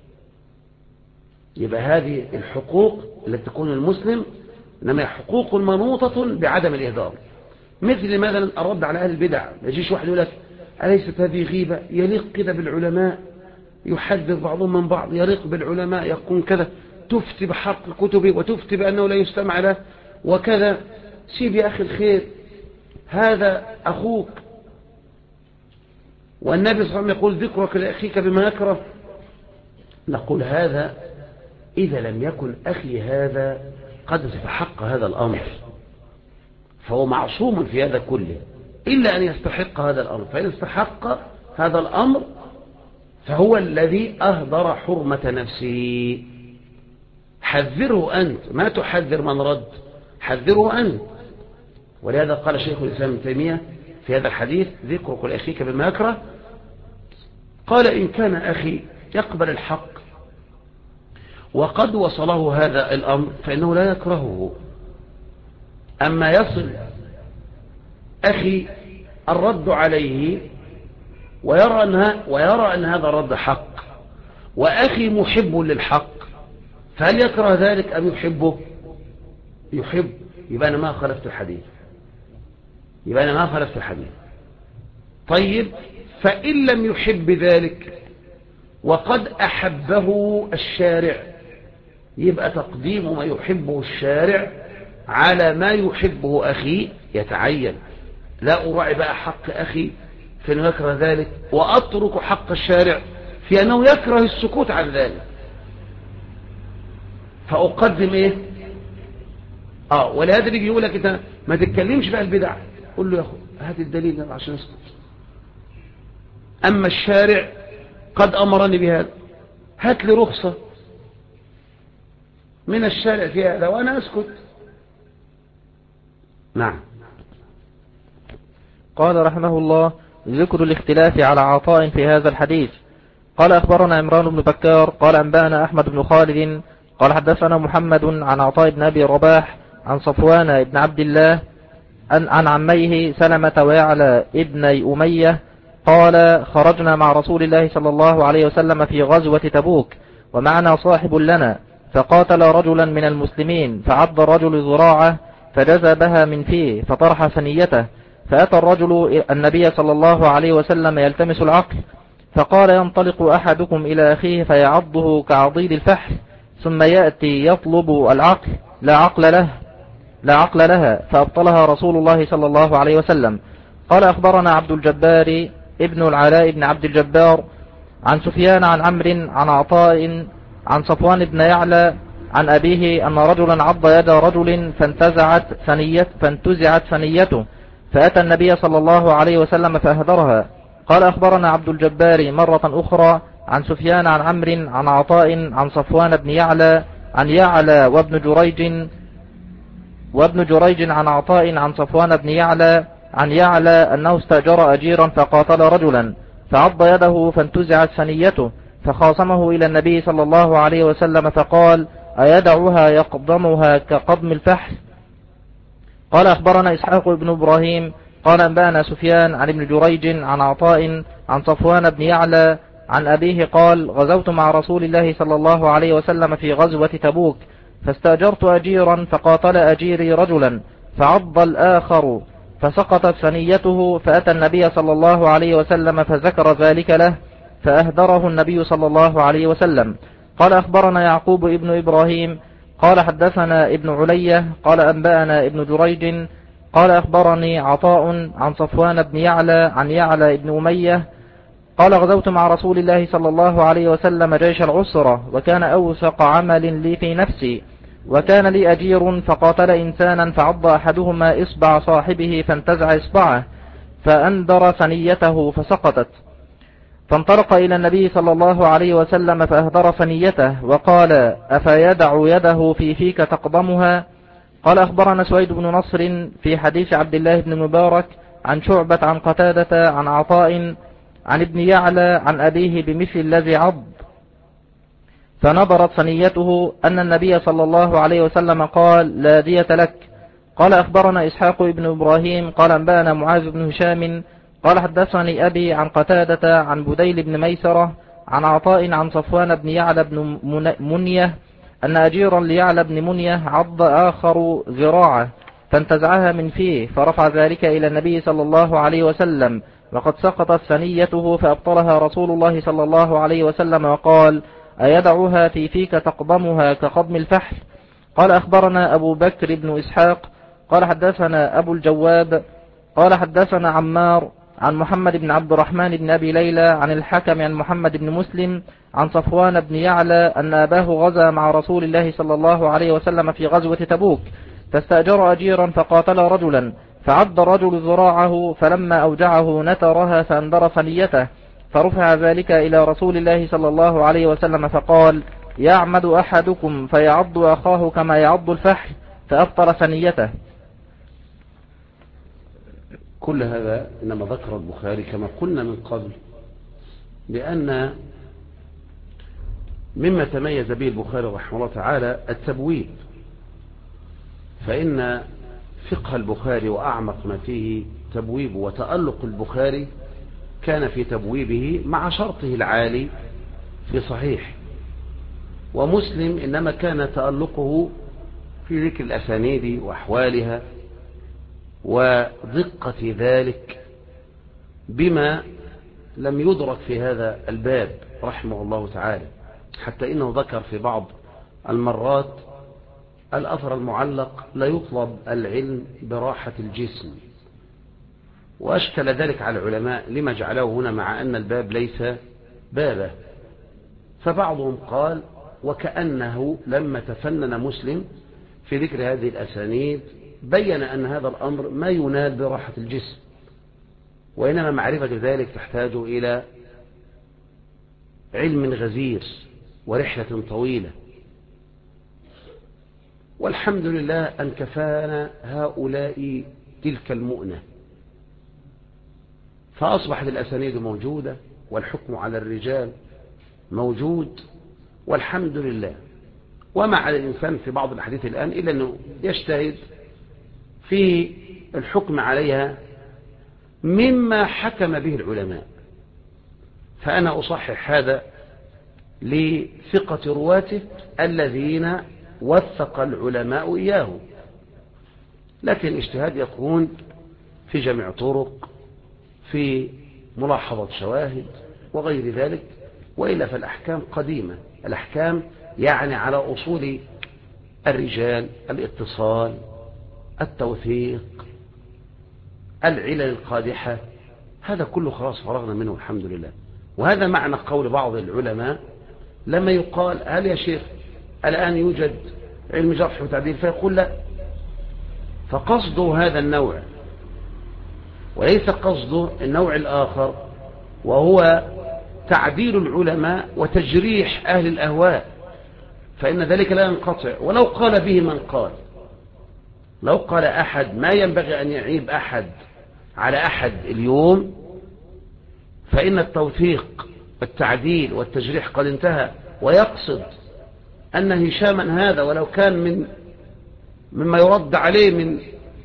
يبقى هذه الحقوق التي تكون المسلم إنما حقوق منوطة بعدم الإهدار. مثل مثلا الرد على أهل البدع، ما يجيش واحد يقول لك: أليست هذه غيبة؟ يليق كده بالعلماء، يحدث بعضهم من بعض، يليق بالعلماء يكون كذا، تفتي بحق كتبه وتفتي بأنه لا يستمع له وكذا. سيب يا أخي الخير، هذا أخوك، والنبي صلى الله عليه وسلم يقول: ذكرك لأخيك بما يكره. نقول هذا إذا لم يكن أخي هذا قد استحق هذا الأمر، فهو معصوم في هذا كله إلا أن يستحق هذا الأمر. فإن استحق هذا الأمر فهو الذي أهدر حرمة نفسه. حذره أنت، ما تحذر من رد، حذره أنت. ولهذا قال شيخ الإسلام ابن تيمية في هذا الحديث: ذكرك لأخيك بما يكره، قال: إن كان أخي يقبل الحق وقد وصله هذا الأمر فإنه لا يكرهه. أما يصل أخي الرد عليه ويرى أن هذا الرد حق، وأخي محب للحق، فهل يكره ذلك أم يحبه؟ يحب. يبقى أنا ما خالفت الحديث. طيب، فإن لم يحب ذلك وقد أحبه الشارع، يبقى تقديم ما يحبه الشارع على ما يحبه أخي يتعين. لا أراعي بقى حق أخي في أنه يكره ذلك وأترك حق الشارع في أنه يكره السكوت عن ذلك، فأقدم إيه؟ ولهذا يجي يقول لك: أنت ما تتكلمش بقى البدع. قل له: يا أخو هات الدليل عشان أسكت. أما الشارع قد أمرني بهذا، هات لي رخصة من الشارع في هذا وأنا أسكت. نعم. قال رحمه الله: ذكر الاختلاف على عطاء في هذا الحديث. قال أخبرنا عمران بن بكار قال أنبأنا أحمد بن خالد قال حدثنا محمد عن عطاء بن أبي رباح عن صفوان بن عبد الله عن عميه سلمة ويعلى ابني أمية قال خرجنا مع رسول الله صلى الله عليه وسلم في غزوة تبوك ومعنا صاحب لنا فقاتل رجلا من المسلمين فعض الرجل ذراعه فجزى بها من فيه فطرح ثنيته فأتى الرجل النبي صلى الله عليه وسلم يلتمس العقل فقال ينطلق أحدكم إلى أخيه فيعضه كعضيد الفحل ثم يأتي يطلب العقل لا عقل لها فأبطلها رسول الله صلى الله عليه وسلم. قال أخبرنا عبد الجبار ابن العلاء بن عبد الجبار عن سفيان عن عمرو عن عطاء عن صفوان بن يعلى عن أبيه أن رجلا عض يد رجل فانتزعت ثنيته فأتى النبي صلى الله عليه وسلم فأهدرها. قال أخبرنا عبد الجبار مرة أخرى عن سفيان عن عمرو عن عطاء عن صفوان بن يعلى عن يعلى وابن جريج عن عطاء عن صفوان بن يعلى عن يعلى أنه استأجر أجيرا فقاتل رجلا فعض يده فانتزعت ثنيته فخاصمه إلى النبي صلى الله عليه وسلم فقال أيدعها يقضمها كقضم الفحل. قال أخبرنا إسحاق بن إبراهيم قال أنبأنا سفيان عن ابن جريج عن عطاء عن صفوان بن يعلى عن أبيه قال غزوت مع رسول الله صلى الله عليه وسلم في غزوة تبوك فاستأجرت أجيرا فقاتل أجيري رجلا فعض الآخر فسقطت ثنيته فأتى النبي صلى الله عليه وسلم فذكر ذلك له فأهدره النبي صلى الله عليه وسلم. قال أخبرنا يعقوب ابن إبراهيم قال حدثنا ابن علية قال أنبأنا ابن جريج قال أخبرني عطاء عن صفوان بن يعلى عن يعلى ابن أمية قال غزوت مع رسول الله صلى الله عليه وسلم جيش العسرة وكان أوثق عمل لي في نفسي وكان لي أجير فقاتل إنسانا فعض أحدهما إصبع صاحبه فانتزع إصبعه فأندر ثنيته فسقطت فانطلق إلى النبي صلى الله عليه وسلم فأهدر ثنيته وقال أفيدع يده في فيك تقضمها. قال أخبرنا سويد بن نصر في حديث عبد الله بن مبارك عن شعبة عن قتادة عن عطاء عن ابن يعلى عن أبيه بمثل الذي عض فنظرت ثنيته أن النبي صلى الله عليه وسلم قال لا دية لك. قال أخبرنا إسحاق بن إبراهيم قال أنبأنا معاذ بن هشام قال حدثني أبي عن قتادة عن بديل بن ميسرة عن عطاء عن صفوان بن يعلى بن منية أن أجيرا ليعلى بن منية عض آخر ذراعه فانتزعها من فيه فرفع ذلك إلى النبي صلى الله عليه وسلم وقد سقطت ثنيته فأبطلها رسول الله صلى الله عليه وسلم وقال أيدعها في فيك تقضمها كقضم الفحل. قال أخبرنا أبو بكر بن إسحاق قال حدثنا أبو الجواب قال حدثنا عمار عن محمد بن عبد الرحمن بن أبي ليلى عن الحكم عن محمد بن مسلم عن صفوان بن يعلى أن أباه غزا مع رسول الله صلى الله عليه وسلم في غزوة تبوك فاستأجر أجيرا فقاتل رجلا فعض الرجل ذراعه فلما أوجعه نترها فأندر ثنيته فرفع ذلك إلى رسول الله صلى الله عليه وسلم فقال يعمد أحدكم فيعض أخاه كما يعض الفحل فأبطل ثنيته. كل هذا إنما ذكر البخاري كما قلنا من قبل لأن مما تميز به البخاري رحمه الله تعالى التبويب، فإن فقه البخاري وأعمق ما فيه تبويب وتألق البخاري كان في تبويبه مع شرطه العالي في صحيح، ومسلم إنما كان تألقه في ذكر الأسانيد وأحوالها ودقة ذلك بما لم يدرك في هذا الباب رحمه الله تعالى، حتى إنه ذكر في بعض المرات الأثر المعلق لا يطلب العلم براحة الجسم، وأشكل ذلك على العلماء لما جعله هنا مع أن الباب ليس بابه. فبعضهم قال وكأنه لما تفنن مسلم في ذكر هذه الأسانيد بين أن هذا الأمر ما ينال براحة الجسم، وإنما معرفة ذلك تحتاج إلى علم غزير ورحلة طويلة، والحمد لله أن كفانا هؤلاء تلك المؤنة، فأصبحت الأسانيد موجودة والحكم على الرجال موجود والحمد لله، وما على الإنسان في بعض الأحاديث الآن إلا أنه يجتهد في الحكم عليها مما حكم به العلماء. فأنا أصحح هذا لثقة رواته الذين وثق العلماء إياه، لكن الاجتهاد يكون في جمع طرق، في ملاحظة شواهد وغير ذلك، وإلا فالأحكام قديمة. الأحكام يعني على أصول الرجال، الاتصال، التوثيق، العلل القادحة، هذا كله خلاص فرغنا منه الحمد لله. وهذا معنى قول بعض العلماء لما يقال هل يا شيخ الآن يوجد علم جرح وتعديل، فيقول لا، فقصده هذا النوع وليس قصده النوع الآخر، وهو تعديل العلماء وتجريح أهل الأهواء، فإن ذلك لا ينقطع. ولو قال به من قال، لو قال أحد ما ينبغي أن يعيب أحد على أحد اليوم، فإن التوثيق والتعديل والتجريح قد انتهى، ويقصد أن هشاما هذا ولو كان مما يرد عليه من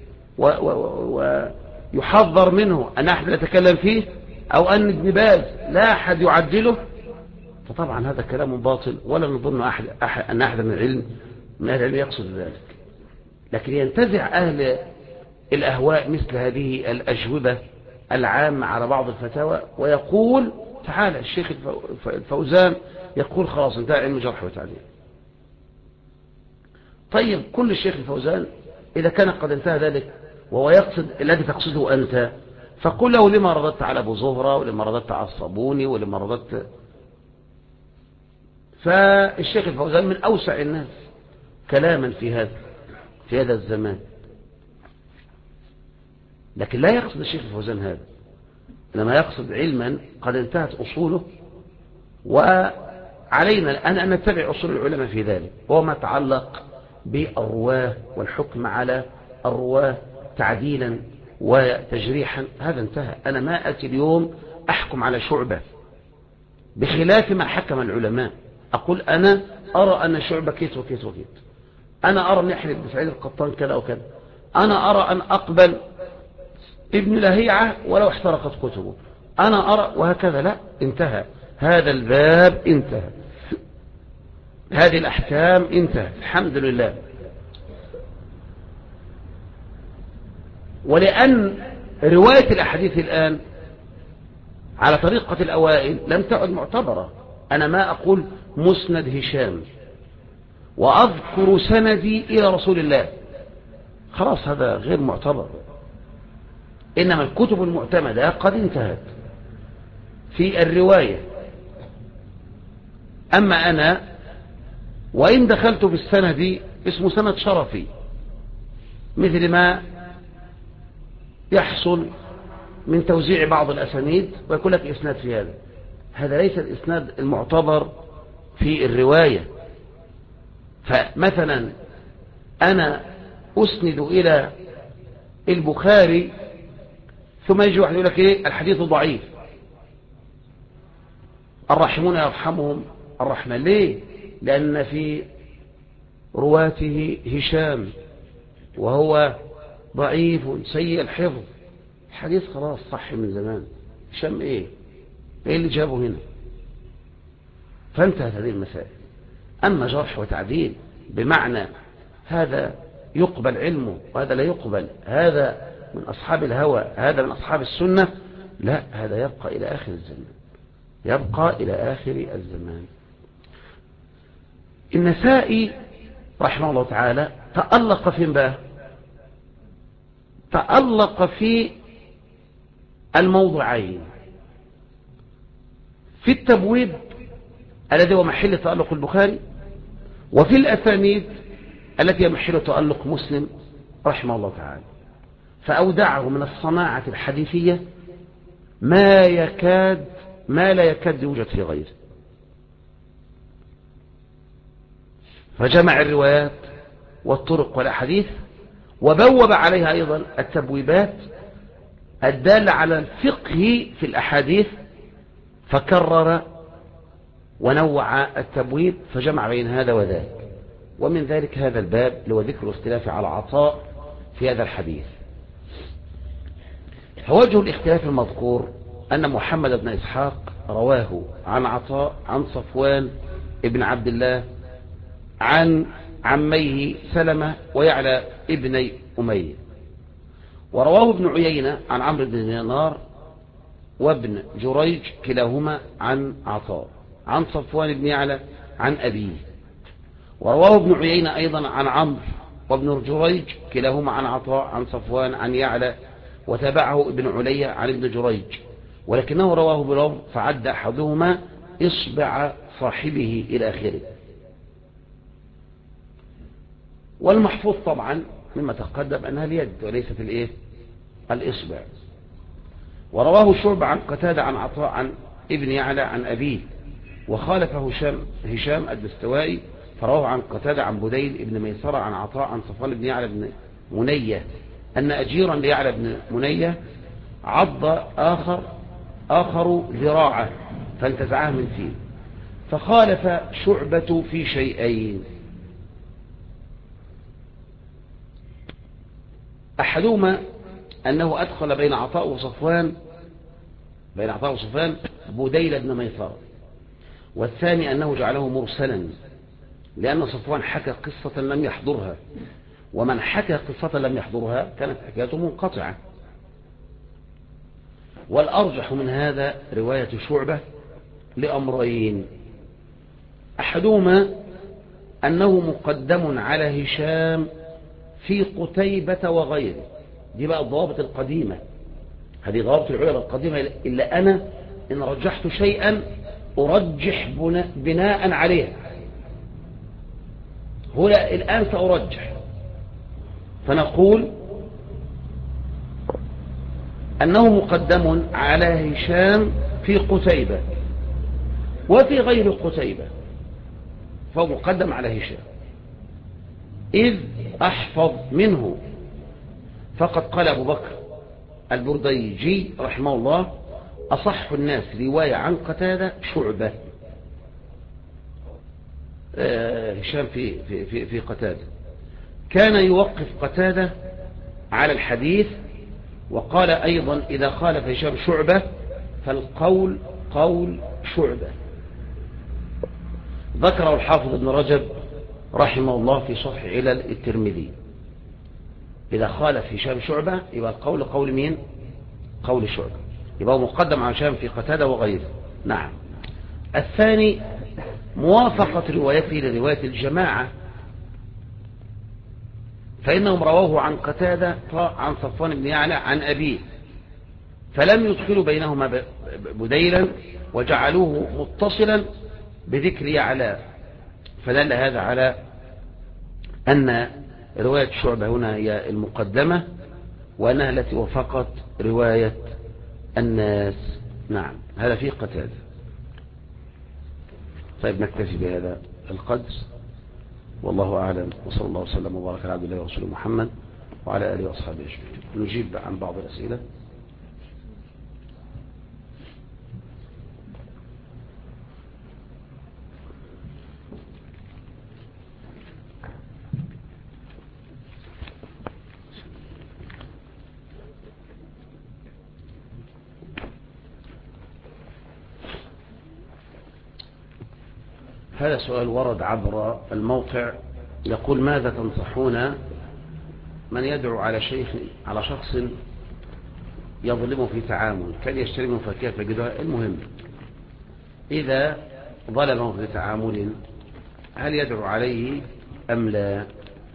ويحذر منه أن أحد يتكلم فيه، أو أن ابن باز لا أحد يعدله، فطبعا هذا كلام باطل، ولا نظن أن أحد من أهل العلم يقصد ذلك. لكن ينتزع أهل الأهواء مثل هذه الأجوبة العامة على بعض الفتاوى ويقول تعالى الشيخ الفوزان يقول خلاص انتهى علم جرح وتعديل. طيب كل الشيخ الفوزان إذا كان قد انتهى ذلك وهو يقصد الذي تقصده أنت، فقل له لما رددت على أبو زهرة، ولما رددت على الصابوني، ولما رددت. فالشيخ الفوزان من أوسع الناس كلاما في هذا الزمان، لكن لا يقصد الشيخ الفوزان هذا، إنما يقصد علما قد انتهت أصوله، وعلينا أن نتبع أصول العلماء في ذلك، وهو ما يتعلق بالرواه والحكم على الرواه تعديلا وتجريحا، هذا انتهى. أنا ما أتي اليوم أحكم على شعبة بخلاف ما حكم العلماء، أقول أنا أرى أن شعبة كيت وكيت وكيت، أنا أرى أن يحيى بن سعيد القطان كذا وكذا، أنا أرى أن أقبل ابن لهيعة ولو احترقت كتبه، أنا أرى، وهكذا. لا، انتهى هذا الباب، انتهى هذه الأحكام، انتهى الحمد لله. ولأن رواية الأحاديث الآن على طريقة الأوائل لم تعد معتبرة. أنا ما أقول مسند هشام وأذكر سندي إلى رسول الله، خلاص هذا غير معتبر. إنما الكتب المعتمدة قد انتهت في الرواية. أما أنا وإن دخلت في السند اسمه سند شرفي، مثل ما يحصل من توزيع بعض الأسانيد ويقول لك إسناد في هذا ليس الإسناد المعتبر في الرواية. فمثلا أنا أسند إلى البخاري ثم يجي واحد يقول لك إيه الحديث ضعيف، الراحمون يرحمهم الرحمن. ليه؟ لأن في رواته هشام وهو ضعيف سيء الحفظ، الحديث خلاص صح من زمان، هشام ايه اللي جابه هنا؟ فانتهت هذه المسائل. أما جرح وتعديل بمعنى هذا يقبل علمه وهذا لا يقبل، هذا من أصحاب الهوى هذا من أصحاب السنة، لا، هذا يبقى إلى آخر الزمان، يبقى إلى آخر الزمان. النسائي رحمه الله تعالى تألق فين بقى؟ تألق في الموضوعين، في التبويب الذي هو محل تألق البخاري، وفي الأسانيد التي هي محل تألق مسلم رحمه الله تعالى. فأودعه من الصناعة الحديثية ما لا يكاد يوجد في غيره. فجمع الروايات والطرق والأحاديث، وبوب عليها أيضا التبويبات الدالة على الفقه في الأحاديث، فكرر ونوع التبويب، فجمع بين هذا وذاك. ومن ذلك هذا الباب اللي هو ذكر الاختلاف على عطاء في هذا الحديث. فوجه الاختلاف المذكور أن محمد بن إسحاق رواه عن عطاء عن صفوان ابن عبد الله عن عميه سلمة ويعلى ابني أمية، ورواه ابن عيينة عن عمرو بن دينار وابن جريج كلاهما عن عطاء عن صفوان بن يعلى عن أبيه، ورواه ابن عيينة أيضا عن عمرو وابن جريج كلاهما عن عطاء عن صفوان عن يعلى، وتابعه ابن علية عن ابن جريج، ولكنه رواه بلفظ فعد أحدهما إصبع صاحبه إلى آخره. والمحفوظ طبعا مما تقدم أنها اليد وليست الإيه؟ الإصبع. ورواه شعبة عن قتادة عن عطاء عن ابن يعلى عن أبيه، وخالف هشام الدستوائي فرواه عن قتادة عن بديل ابن ميسرة عن عطاء عن صفوان بن يعلى بن منية أن أجيرا ليعلى بن منية عض آخر ذراعه فانتزعه من فيه، فخالف شعبة في شيئين: أحدهما أنه أدخل بين عطاء وصفوان بديل بن ميسرة، والثاني أنه جعله مرسلا لأن صفوان حكى قصة لم يحضرها، ومن حكى قصة لم يحضرها كانت حكايته منقطعة. والأرجح من هذا رواية شعبة لأمرين: أحدهما أنه مقدم على هشام في قتيبة وغيره. دي بقى الضوابط القديمة، هذه ضوابط العلماء القديمة، إلا أنا إن رجحت شيئا أرجح بناء عليها. هو الآن سأرجح، فنقول أنه مقدم على هشام في قتيبة وفي غير قتيبة، فهو مقدم على هشام إذ أحفظ منه. فقد قال أبو بكر البرديجي رحمه الله: أصح الناس رواية عن قتادة شعبة. هشام في قتادة كان يوقف قتادة على الحديث، وقال أيضا: إذا خالف هشام شعبة فالقول قول شعبة. ذكره الحافظ ابن رجب رحمه الله في شرح علل الترمذي: إذا خالف هشام شعبة يبقى القول قول مين؟ قول شعبة، يبقى مقدم على هشام في قتادة وغيره. نعم. الثاني موافقة روايته لرواية الجماعة، فإنهم رواه عن قتادة عن صفوان بن يعلى عن أبيه، فلم يدخلوا بينهما بديلا وجعلوه متصلا بذكر يعلى، فدل هذا على أن رواية شعبة هنا هي المقدمة، وأنها التي وفقت رواية الناس. نعم، هذا في قتادة. طيب نكتفي بهذا القدر، والله أعلم، وصلى الله وسلم وبارك على عبد الله ورسوله محمد وعلى آله وأصحابه أجمعين. نجيب عن بعض الأسئلة. هذا سؤال ورد عبر الموقع، يقول: ماذا تنصحون من يدعو على شخص يظلمه في تعامل، كان يشتري من فاكهة فجدها؟ المهم إذا ظلمه في تعامل هل يدعو عليه أم لا؟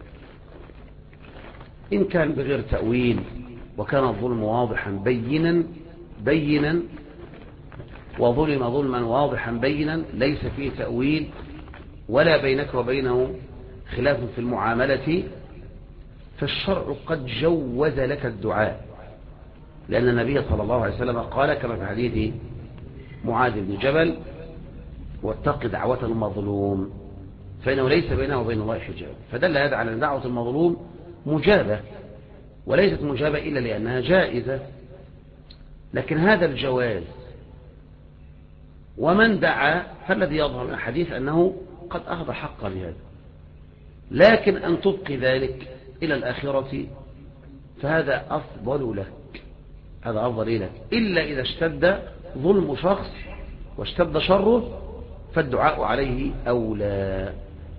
إن كان بغير تأويل وكان الظلم واضحا بينا وظلم ظلما واضحا بينا ليس فيه تأويل ولا بينك وبينه خلاف في المعاملة، فالشرع قد جوز لك الدعاء، لأن النبي صلى الله عليه وسلم قال كما في حديث معاذ بن جبل: واتق دعوة المظلوم فإنه ليس بينه وبين الله حجاب. فدل هذا على أن دعوة المظلوم مجابة، وليست مجابة إلا لأنها جائزة، لكن هذا الجواز ومن دعا فالذي يظهر من الحديث أنه قد أخذ حقه بهذا، لكن أن تبقي ذلك إلى الآخرة فهذا أفضل لك، هذا أفضل لك، إلا إذا اشتد ظلم شخص واشتد شره فالدعاء عليه أولى.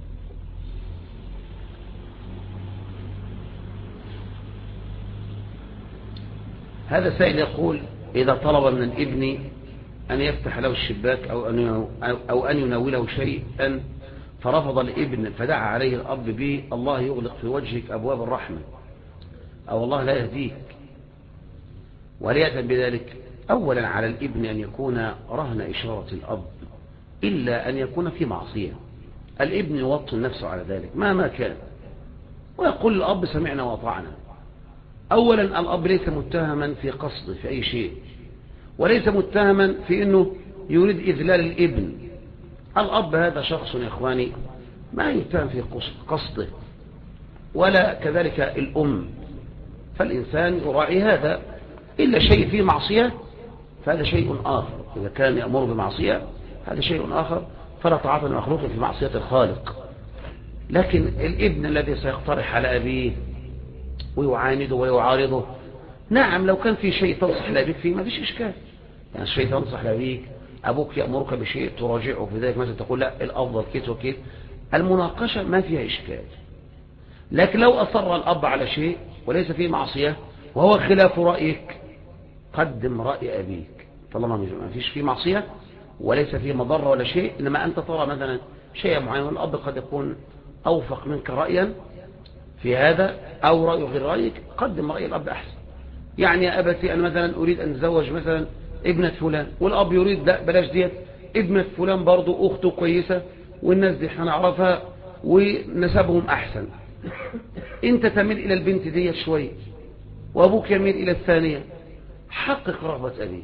هذا سائل يقول: إذا طلب من الابن أن يفتح له الشباك أو أن يناوله شيئا فرفض الابن فدعا عليه الأب به: الله يغلق في وجهك أبواب الرحمة، أو الله لا يهديك، وليأتم بذلك. أولا على الابن أن يكون رهن إشارة الأب إلا أن يكون في معصية، الابن يوطن نفسه على ذلك مهما كان ويقول الأب سمعنا وأطعنا. أولا الأب ليس متهما في قصده في أي شيء، وليس متهما في أنه يريد إذلال الابن. الأب هذا شخص يا إخواني ما يتهم في قصده، ولا كذلك الأم، فالإنسان يراعي هذا. إلا شيء فيه معصية فهذا شيء آخر، إذا كان يأمر بمعصية هذا شيء آخر، فلا طاعة لمخلوق في معصية الخالق. لكن الابن الذي سيقترح على أبيه ويعانده ويعارضه، نعم لو كان في شيء تنصح لأبيك فيه ما فيش إشكال، يعني شيء تنصح لأبيك، أبوك يأمرك بشيء تراجعه في ذلك، مثلا تقول لا الأفضل كيت وكيت، المناقشة ما فيها إشكال. لكن لو أصر الأب على شيء وليس فيه معصية وهو خلاف رأيك، قدم رأي أبيك طالما ما فيش فيه معصية وليس فيه مضرة ولا شيء. إنما أنت ترى مثلا شيء معين والأب قد يكون أوفق منك رأيا في هذا أو رأيه غير رأيك، قدم رأي الأب أحسن. يعني يا أبتي أنا مثلا أريد أن أتزوج مثلا ابنة فلان، والأب يريد لا بلاش ديت، ابنة فلان برضو أخته كويسة والناس دي هنعرفها ونسبهم أحسن، أنت تميل إلى البنت دي شوي وأبوك يميل إلى الثانية، حقق رغبة أبيك.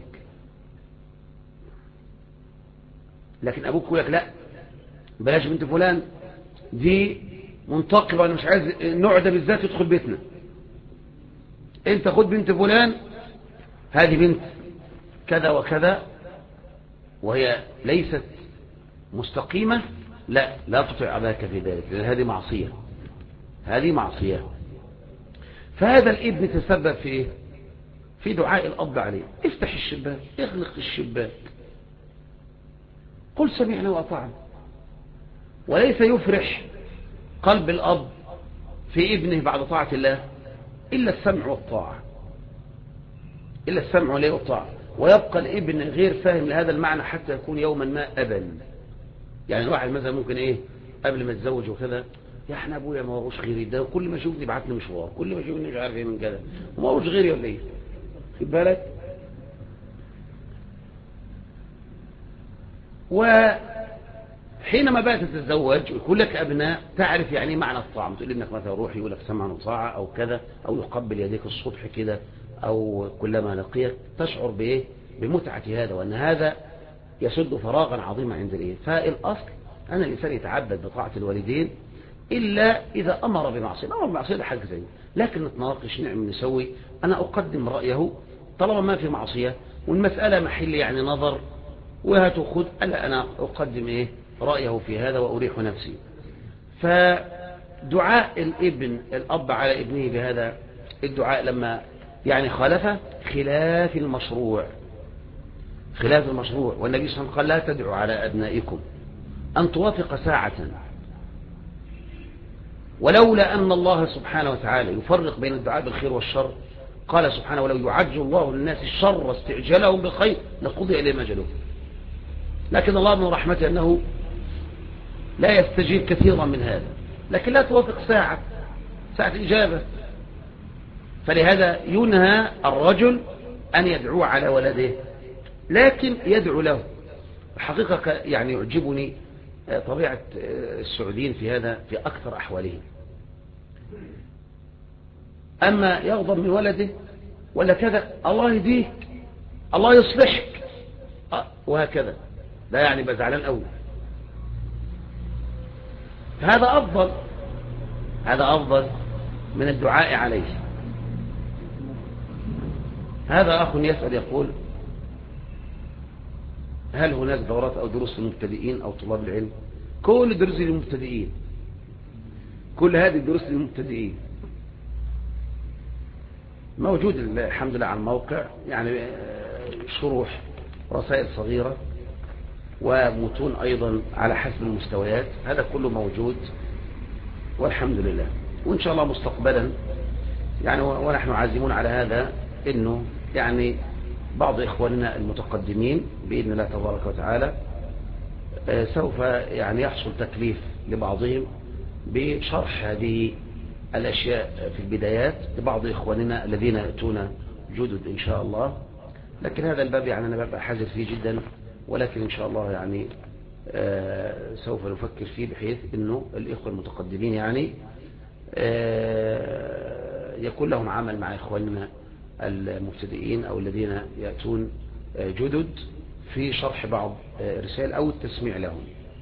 لكن أبوك يقول لك لا بلاش بنت فلان دي منتقبة، أنا مش عايز النوع ده بالذات يدخل بيتنا، أنت خد بنت فلان هذه بنت كذا وكذا وهي ليست مستقيمة، لا تطيع أباك في ذلك، لأن هذه معصية، هذه معصية. فهذا الابن تسبب في إيه؟ في دعاء الأب عليه: افتح الشباك، اغلق الشباك، قل سمعنا وأطعنا. وليس يفرح قلب الأب في ابنه بعد طاعة الله إلا السمع والطاعة، إلا السمع والطاعة، ويبقى الابن غير فاهم لهذا المعنى حتى يكون يوما ما أبا. يعني الواحد مثلا ممكن إيه قبل ما يتزوج وكذا، يا احنا ابويا ما هوش غيري، ده كل ما يشوفني بعتني مشوار، كل ما يشوفني مش عارف ايه من كذا، وما هوش غيري ولا ايه، خد بالك. وحينما بقى تتزوج ويكون لك ابناء تعرف يعني معنى الطاعه، تقول ابنك مثلا روح يقول لك سمعا وطاعه او كذا، او يقبل يديك الصبح كده، او كلما لقيك تشعر بايه، بمتعه هذا، وان هذا يسد فراغا عظيما عند الايه. فالاصل ان الانسان يتعبد بطاعه الوالدين إلا إذا أمر بمعصية، أمر بمعصية ده حاجة زي، لكن نتناقش نعمل نسوي، أنا أقدم رأيه طالما ما في معصية والمسألة محل يعني نظر وهتأخذ، ألا أنا أقدم إيه رأيه في هذا وأريح نفسي. فدعاء الأب على ابنه بهذا الدعاء لما يعني خالفه خلاف المشروع، خلاف المشروع. والنبي صلى الله عليه وسلم قال: لا تدعوا على أبنائكم أن توافق ساعة، ولولا أن الله سبحانه وتعالى يفرق بين الدعاء بالخير والشر قال سبحانه: ولو يعجل الله للناس الشر استعجالهم بالخير لقضي إليهم أجلهم. لكن الله من رحمته أنه لا يستجيب كثيرا من هذا، لكن لا توافق ساعة إجابة. فلهذا ينهى الرجل أن يدعو على ولده، لكن يدعو له. الحقيقة يعني يعجبني طبيعة السعوديين في هذا في أكثر أحوالهم، أما يغضب من ولده ولا كذا الله يهديك الله يصلحك وهكذا، لا يعني بزعلان قوي. هذا أفضل من الدعاء عليه. هذا أخ يسأل يقول: هل هناك دورات أو دروس للمبتدئين أو طلاب العلم؟ كل دروس للمبتدئين، كل هذه الدروس للمبتدئين موجود الحمد لله على الموقع، يعني شروح رسائل صغيرة ومتون أيضا على حسب المستويات، هذا كله موجود والحمد لله. وإن شاء الله مستقبلا يعني ونحن عازمون على هذا، إنه يعني بعض إخواننا المتقدمين بإذن الله تبارك وتعالى سوف يعني يحصل تكليف لبعضهم بشرح هذه الأشياء في البدايات لبعض إخواننا الذين يأتون جدد إن شاء الله. لكن هذا الباب يعني أنا ببقى حذر فيه جدا، ولكن إن شاء الله يعني سوف نفكر فيه بحيث أنه الإخوة المتقدمين يعني يكون لهم عمل مع إخواننا المبتدئين أو الذين يأتون جدد في شرح بعض رسائل أو التسميع لهم.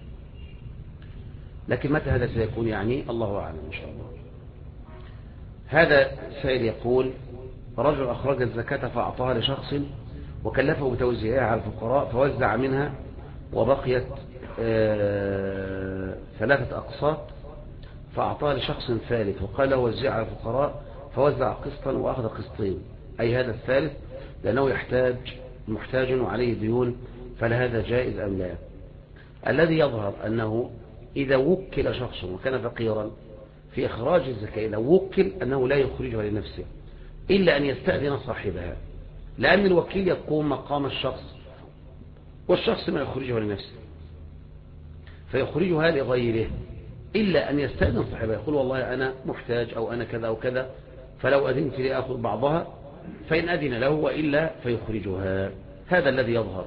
لكن متى هذا سيكون يعني الله أعلم إن شاء الله. هذا سائل يقول: رجل أخرج الزكاة فأعطاها لشخص وكلفه بتوزيعها على الفقراء فوزع منها وبقيت 3 أقساط، فأعطاها لشخص ثالث وقال له وزع على الفقراء فوزع قسطا وأخذ قسطين، أي هذا الثالث لأنه محتاج وعليه ديون، فلهذا جائز أم لا؟ الذي يظهر أنه إذا وكل شخص وكان فقيرا في إخراج الزكاة، لو وكل أنه لا يخرجها لنفسه إلا أن يستأذن صاحبها، لأن الوكيل يقوم مقام الشخص والشخص ما يخرجها لنفسه فيخرجها لغيره، إلا أن يستأذن صاحبها يقول والله أنا محتاج أو أنا كذا أو كذا، فلو أذنت لي أخذ بعضها، فإن أذن له وإلا فيخرجها. هذا الذي يظهر.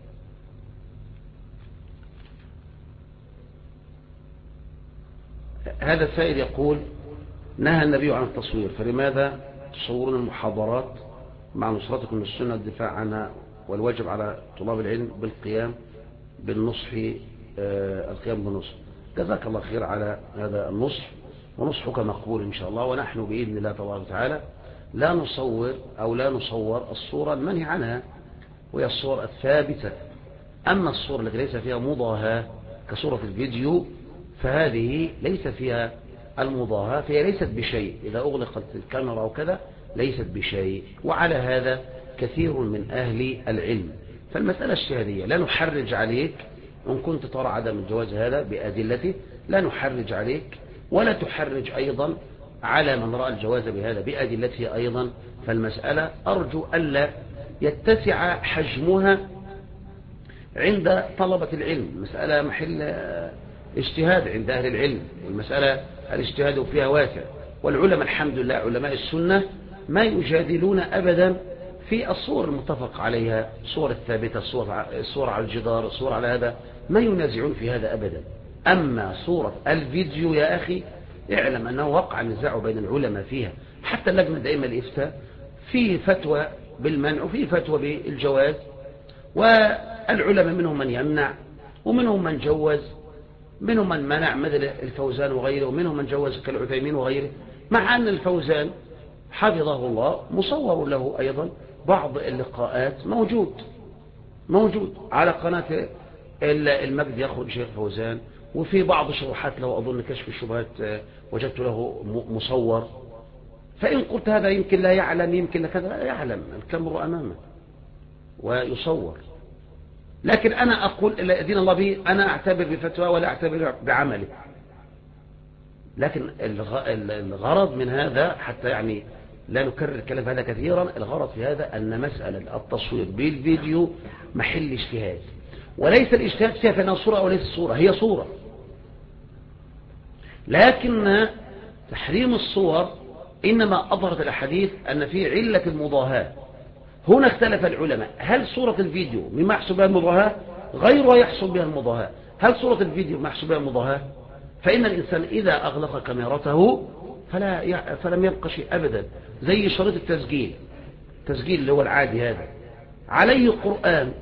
هذا السائل يقول: نهى النبي عن التصوير، فلماذا تصورون المحاضرات مع نصرتكم للسنة والدفاع عنها، والواجب على طلاب العلم بالقيام بالنصح القيام بالنصح. جزاك الله خير على هذا النصح، ونصحك مقبول إن شاء الله. ونحن بإذن الله تبارك وتعالى لا نصور أو لا نصور الصورة المنهي عنها، وهي الصور الثابتة. أما الصورة التي ليس فيها مضاهاة كصورة الفيديو فهذه ليس فيها المضاهاة، فهي ليست بشيء، إذا أغلقت الكاميرا أو كذا ليست بشيء. وعلى هذا كثير من أهل العلم. فالمسألة اجتهادية، لا نحرج عليك إن كنت ترى عدم الجواز هذا بأدلته، لا نحرج عليك، ولا تحرج أيضا على من رأى الجواز بهذا بأدلته أيضا. فالمسألة أرجو ألا يتسع حجمها عند طلبة العلم، مسألة محل اجتهاد عند أهل العلم، والمسألة الاجتهاد فيها واسع، والعلماء الحمد لله علماء السنة ما يجادلون أبدا في الصور المتفق عليها، الصور الثابتة، الصور على الجدار، الصور على هذا، ما ينازعون في هذا أبدا. أما صورة الفيديو يا أخي اعلم أنه وقع نزاع بين العلماء فيها، حتى اللجنة دائما الإفتاء في فتوى بالمنع وفي فتوى بالجواز، والعلماء منهم من يمنع ومنهم من جوز، منهم من منع مثل الفوزان وغيره، ومنهم من جوز كالعثيمين وغيره، مع أن الفوزان حفظه الله مصور له أيضا بعض اللقاءات موجود على قناة المجد يخرج شيخ فوزان، وفي بعض شروحات له أظن كشف الشبهات وجدت له مصور. فإن قلت هذا يمكن لا يعلم، يمكن كذا، يعلم، الكاميرا أمامه ويصور. لكن أنا أقول إلا أذن الله به، أنا أعتبر بفتوى ولا أعتبر بعمله. لكن الغرض من هذا حتى يعني لا نكرر الكلام هذا كثيرا، الغرض في هذا أن مسألة التصوير بالفيديو محل اجتهاد، وليس الاجتهاد فيها في أنها صورة أو ليس صورة، هي صورة. لكن تحريم الصور إنما أظهرت الأحاديث أن فيه علة المضاهاة. هنا اختلف العلماء، هل صورة الفيديو مما يحصل بها المضاهاة غيرها يحصل بها المضاهاة؟ هل صورة الفيديو ما يحصل بها المضاهاة؟ فإن الإنسان إذا أغلق كاميرته فلم يبقى شيء أبدا. زي شريط التسجيل اللي هو العادي هذا عليه قرآن،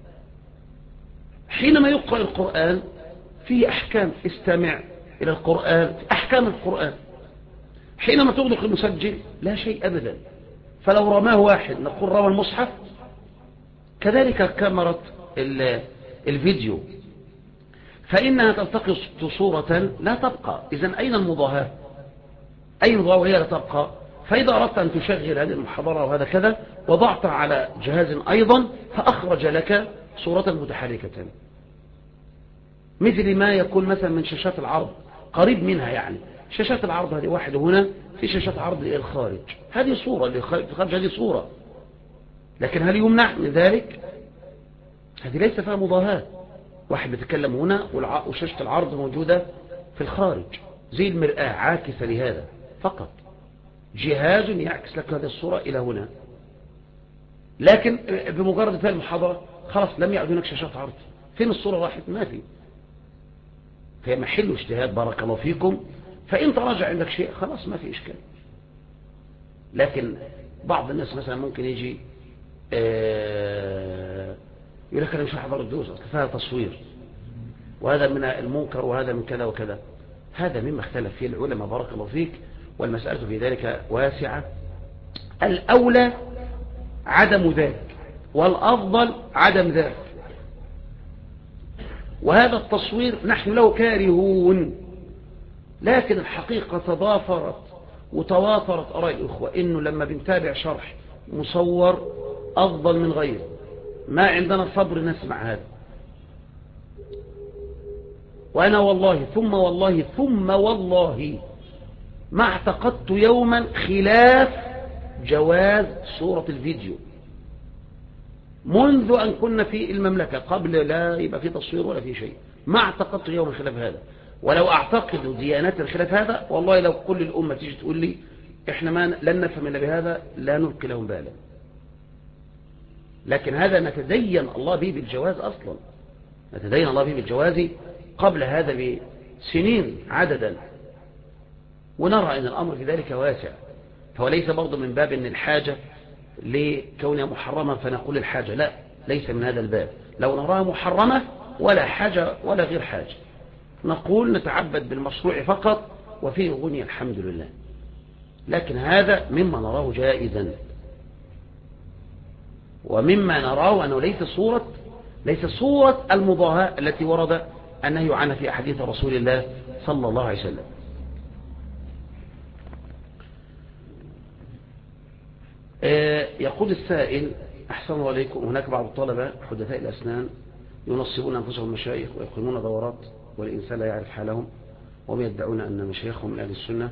حينما يقرأ القرآن فيه أحكام، استمع إلى القرآن، أحكام القرآن. حينما تغلق المسجل لا شيء أبدا. فلو رماه واحد نقول رمى المصحف. كذلك كاميرا الفيديو، فإنها تلتقط صورة لا تبقى. إذن أين المضاهاة؟ أي مضاهاة وهي لا تبقى؟ فإذا أردت أن تشغل هذه المحاضرة وهذا كذا وضعت على جهاز أيضا فأخرج لك صورة متحركة مثل ما يكون مثلا من شاشات العرض قريب منها. يعني شاشات العرض هذه واحد هنا في شاشات عرض الخارج، هذه صورة اللي في الخارج هذه صورة، لكن هل يمنع من ذلك؟ هذه ليس فيها مضاهاة. واحد بيتكلم هنا وشاشة العرض موجودة في الخارج زي المرآة عاكسة لهذا فقط، جهاز يعكس لك هذه الصورة إلى هنا. لكن بمجرد انتهاء المحاضرة خلاص لم يعد هناك شاشات عرض، فين الصورة راحت؟ ما في. فهي محل اجتهاد بارك الله فيكم، فإن تراجع عندك شيء خلاص ما في إشكال. لكن بعض الناس مثلا ممكن يجي يقول لك أنا مش هحضر الدروس أصل فيها تصوير، وهذا من المنكر وهذا من كذا وكذا. هذا مما اختلف فيه العلماء بارك الله فيك، والمسألة في ذلك واسعة. الأولى عدم ذلك والأفضل عدم ذلك، وهذا التصوير نحن له كارهون. لكن الحقيقة تضافرت وتوافرت آراء الإخوة إنه لما بنتابع شرح مصور أفضل من غيره. ما عندنا صبر نسمع هذا. وأنا والله ثم والله ثم والله ما اعتقدت يوما خلاف جواز صورة الفيديو منذ أن كنا في المملكة قبل لا يبقى في تصوير ولا في شيء. ما اعتقدت يوما خلاف هذا، ولو اعتقد ديانات الخلاف هذا والله لو كل الأمة تيجي تقول لي احنا ما لن نفهم إلا بهذا لا نلقي لهم بالا. لكن هذا نتدين الله به بالجواز أصلا، نتدين الله به بالجواز قبل هذا بسنين عددا، ونرى أن الأمر في ذلك واسع. فهو ليس برضو من باب أن الحاجة لكونها محرمة فنقول الحاجة، لا، ليس من هذا الباب. لو نراها محرمة ولا حاجة ولا غير حاجة نقول نتعبد بالمشروع فقط وفيه غني الحمد لله. لكن هذا مما نراه جائزا، ومما نراه أنه ليس صورة المضاهاة التي ورد النهي عنها في أحاديث رسول الله صلى الله عليه وسلم. يقول السائل أحسن الله عليكم، هناك بعض الطلبة حدثاء الأسنان ينصبون أنفسهم مشايخ ويقيمون دورات والإنسان لا يعرف حالهم، وهم يدعون أن مشايخهم من أهل السنة،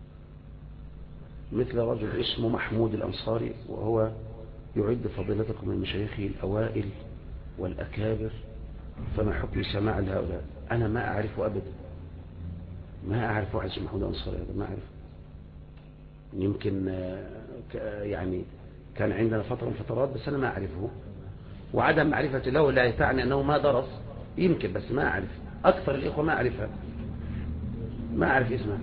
مثل رجل اسمه محمود الأنصاري وهو يعد فضيلتكم من مشايخه الأوائل والأكابر، فما حكم سماع لهؤلاء؟ أنا ما أعرفه أبدا، ما أعرف واحد اسمه محمود الأنصاري هذا، ما أعرف. يمكن يعني كان عندنا فترة من فترات بس أنا ما أعرفه، وعدم معرفة له لا تعني أنه ما درس، يمكن بس ما أعرف. أكثر الإخوة ما أعرفها، ما أعرف اسمه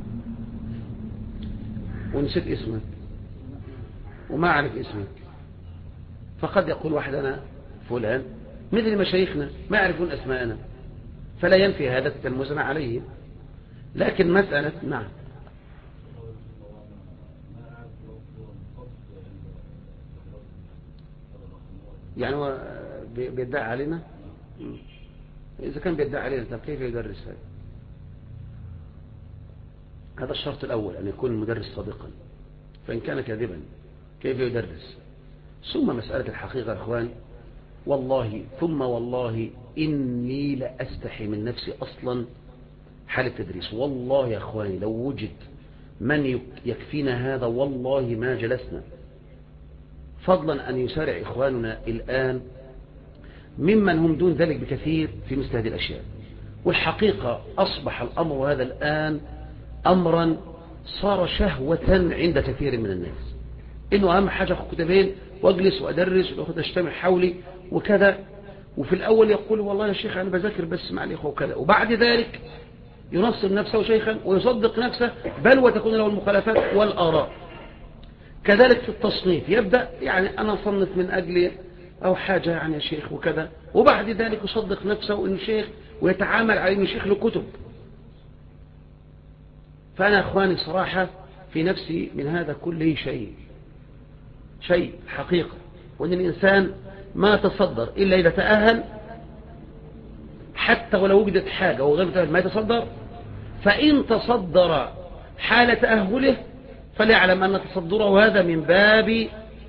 ونسيت اسمه وما أعرف اسمه. فقد يقول واحد أنا فلان مثل مشايخنا ما يعرفون أسماءنا، فلا ينفي هذا التلمذنا عليه. لكن مسألة نعم يعني هو بيدعي علينا. إذا كان بيدعي علينا طب كيف يدرس هذا؟ هذا الشرط الأول أن يكون المدرس صادقا، فإن كان كاذبا كيف يدرس؟ ثم مسألة الحقيقة يا أخوان، والله ثم والله إني لأستحي من نفسي أصلا حال التدريس. والله يا أخواني لو وجد من يكفينا هذا والله ما جلسنا، فضلا أن يسارع إخواننا الآن ممن هم دون ذلك بكثير في مثل هذه الأشياء. والحقيقة أصبح الأمر هذا الآن أمرا صار شهوة عند كثير من الناس، إنه أهم حاجة أخذ كتابين وأجلس وأدرس وأخذ أجتمع حولي وكذا. وفي الأول يقول والله يا شيخ أنا بذاكر بس مع الإخوة وكذا، وبعد ذلك ينصب نفسه شيخا ويصدق نفسه، بل وتكون له المخالفات والآراء. كذلك في التصنيف يبدأ يعني أنا أصنف من أجل أو حاجة يعني يا شيخ وكذا، وبعد ذلك يصدق نفسه إنه شيخ ويتعامل على إنه شيخ لكتب. فأنا أخواني صراحة في نفسي من هذا كله شيء حقيقة، وأن الإنسان ما تصدر إلا إذا تأهل حتى ولو وجدت حاجة وغير متأهل ما يتصدر. فإن تصدر حال تأهله فليعلم أن تصدره هذا من باب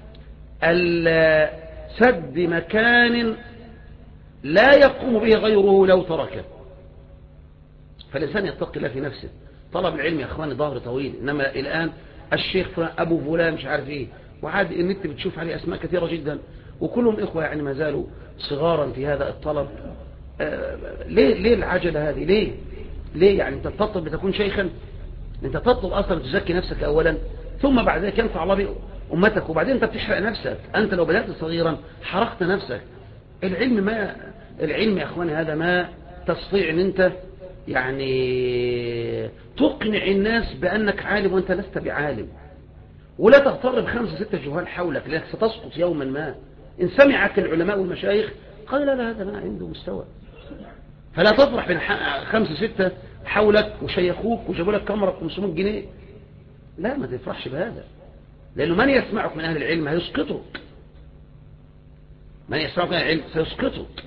سد مكان لا يقوم به غيره لو تركه. فالإنسان يتقي الله في نفسه. طلب العلم يا أخواني ظهر طويل، إنما الآن الشيخ فلان أبو فلان مش عارف إيه، وعاد النت بتشوف عليه أسماء كثيرة جدا وكلهم إخوة يعني ما زالوا صغارا في هذا الطلب. ليه العجلة هذه؟ ليه يعني أنت تطلب بتكون شيخا؟ أنت تطلب أصلا تزكي نفسك أولا ثم بعد ذلك ينفع الله أمتك، وبعدين أنت بتحرق نفسك. أنت لو بدأت صغيرا حرقت نفسك. العلم يا أخواني هذا ما تستطيع أن أنت يعني تقنع الناس بأنك عالم وأنت لست بعالم، ولا تغتر ب5 6 جهال حولك لأنك ستسقط يوما ما. إن سمعك العلماء والمشايخ قال لا هذا ما عنده مستوى، فلا تفرح بين 5 6 حولك وشيخوك وجابوا لك كاميرا ب 500 جنيه. لا، ما تفرحش بهذا، لأنه من يسمعك من أهل العلم هيسقطك. من يسمعك من أهل العلم سيسقطك.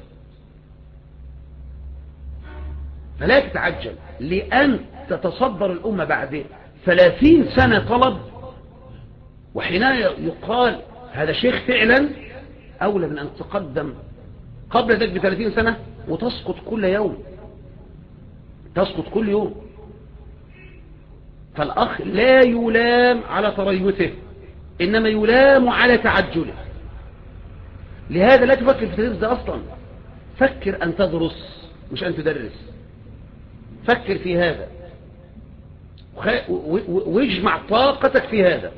فلا تتعجل لأن تتصدر الأمة بعد 30 سنة طلب، وحينها يقال هذا شيخ فعلا، أولى من أن تقدم قبل ذلك ب30 سنة وتسقط كل يوم، تسقط كل يوم. فالأخ لا يلام على تريثه، إنما يلام على تعجله. لهذا لا تفكر في التدريس ده أصلا، فكر أن تدرس مش أن تدرس. فكر في هذا واجمع طاقتك في هذا.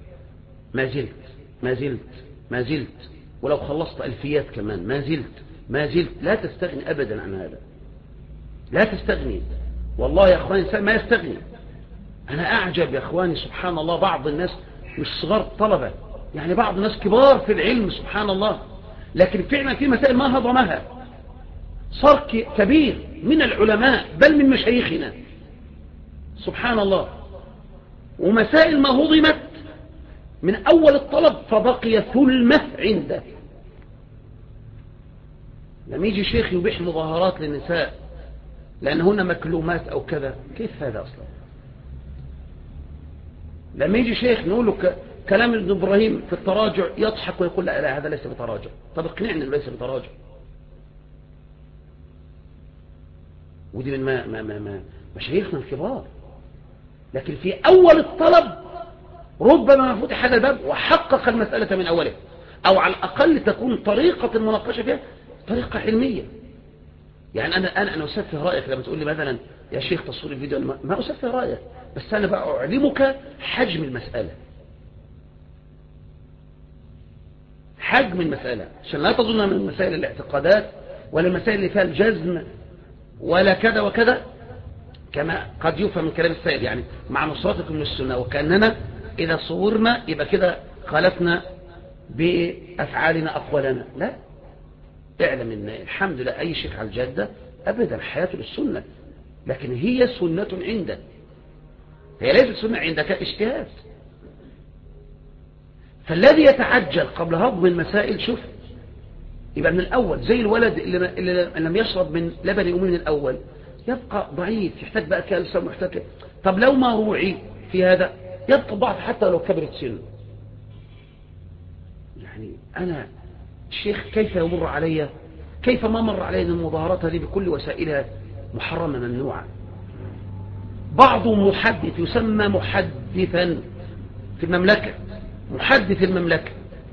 ما زلت ولو خلصت ألفيات كمان ما زلت لا تستغني أبدا عن هذا، لا تستغني. والله يا أخواني ما يستغني. أنا أعجب يا أخواني سبحان الله، بعض الناس مش صغار طلبة، يعني بعض الناس كبار في العلم سبحان الله، لكن فعلا في مسائل ما هضمها. صار كبير من العلماء بل من مشايخنا سبحان الله، ومسائل ما هضمت من أول الطلب فبقي ثلمة عنده. لما يجي شيخ يبيح مظاهرات للنساء لأنهن مكلومات أو كذا، كيف هذا أصلا؟ لما يجي شيخ نقول له كلام ابن إبراهيم في التراجع يضحك ويقول لا هذا ليس بتراجع. طب اقنعني ليس بتراجع. ودي من مشايخنا الكبار. لكن في أول الطلب ربما ما فتح هذا الباب وحقق المسألة من أوله، أو على الأقل تكون طريقة المناقشة فيها طريقة علمية. يعني أنا أسفه رأيك لما تقول لي مثلا يا شيخ تصوير الفيديو، ما أسفه رأيك، بس أنا بقى أعلمك حجم المسألة، حجم المسألة، عشان لا تظن من مسائل الاعتقادات ولا المسائل اللي فيها الجزم ولا كذا وكذا كما قد يفهم من كلام السائل، يعني مع نصرتكم للسنة وكأننا إذا صورنا يبقى كده خالفنا بأفعالنا أقوالنا. لا، اعلم ان الحمد لله أي شيخ على الجادة أبدا حياته للسنة، لكن هي سنة عنده، هي ليست سنة عندك اجتهاد. فالذي يتعجل قبل هضم المسائل شوف يبقى من الأول زي الولد اللي لم يشرب من لبن أمه من الأول يبقى ضعيف، يحتاج بقى كالسيوم محتاج. طب لو ما روعي في هذا يبقى ضعف حتى لو كبرت سنه. يعني أنا الشيخ كيف يمر علي، كيف ما مر علي المظاهرات هذه بكل وسائلها محرمة ممنوعة. بعضهم محدث يسمى محدثا في المملكة، محدث المملكة،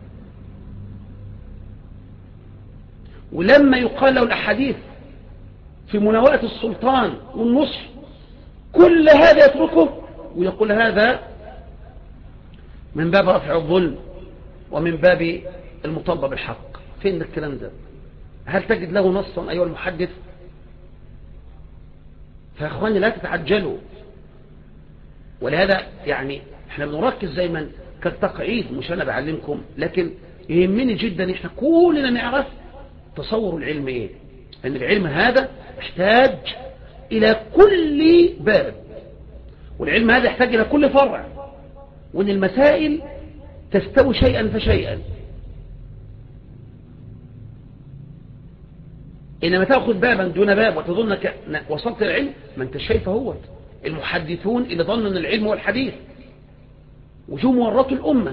ولما يقال له الأحاديث في مناوئة السلطان والنصح كل هذا يتركه ويقول هذا من باب رفع الظلم ومن باب المطالبة بالحق. فين الكلام ده؟ هل تجد له نصا أيها المحدث؟ فأخواني لا تتعجلوا. ولهذا يعني احنا بنركز دايما كالتقعيد، مش أنا بعلمكم، لكن يهمني جدا احنا كلنا نعرف تصور العلم ايه، ان العلم هذا يحتاج الى كل باب، والعلم هذا يحتاج الى كل فرع، وان المسائل تستوي شيئا فشيئا. إنما تأخذ بابا دون باب وتظن وصلت العلم، ما انت شايفه هو المحدثون اللي ظنوا أن العلم هو الحديث وجم ورطوا الأمة.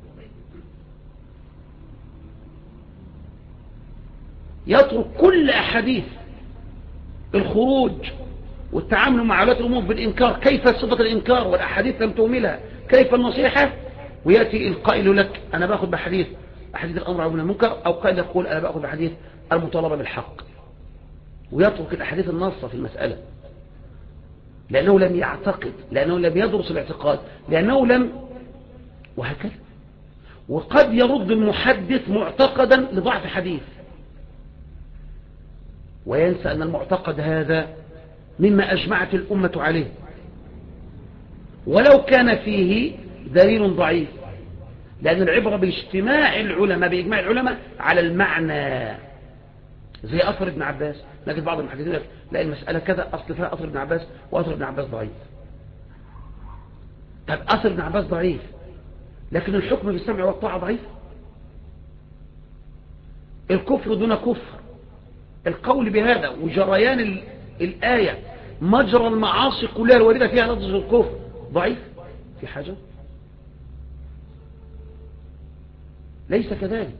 يترك كل أحاديث الخروج والتعامل مع ولاة الأمور بالإنكار، كيف صفة الإنكار والأحاديث لم تهملها، كيف النصيحة، ويأتي القائل لك أنا بأخذ بحديث الأمر من المنكر، أو قائل يقول أنا بأخذ بحديث المطالبة بالحق، ويترك الأحاديث النصة في المسألة لأنه لم يعتقد، لأنه لم يدرس الاعتقاد، لأنه لم، وهكذا. وقد يرد المحدث معتقدا لضعف حديث وينسى أن المعتقد هذا مما أجمعت الأمة عليه، ولو كان فيه دليل ضعيف، لأن العبرة باجتماع العلماء، بإجماع العلماء على المعنى. زي أثر ابن عباس، لكن بعض المحدثين يقول لا المسألة كذا أصل فيها أثر ابن عباس، وأثر ابن عباس ضعيف. طب أثر ابن عباس ضعيف، لكن الحكم بالسمع والطاعة ضعيف. الكفر دون كفر، القول بهذا وجريان الآية مجرى المعاصي كلها الواردة فيها لفظ الكفر ضعيف. في حاجة ليس كذلك.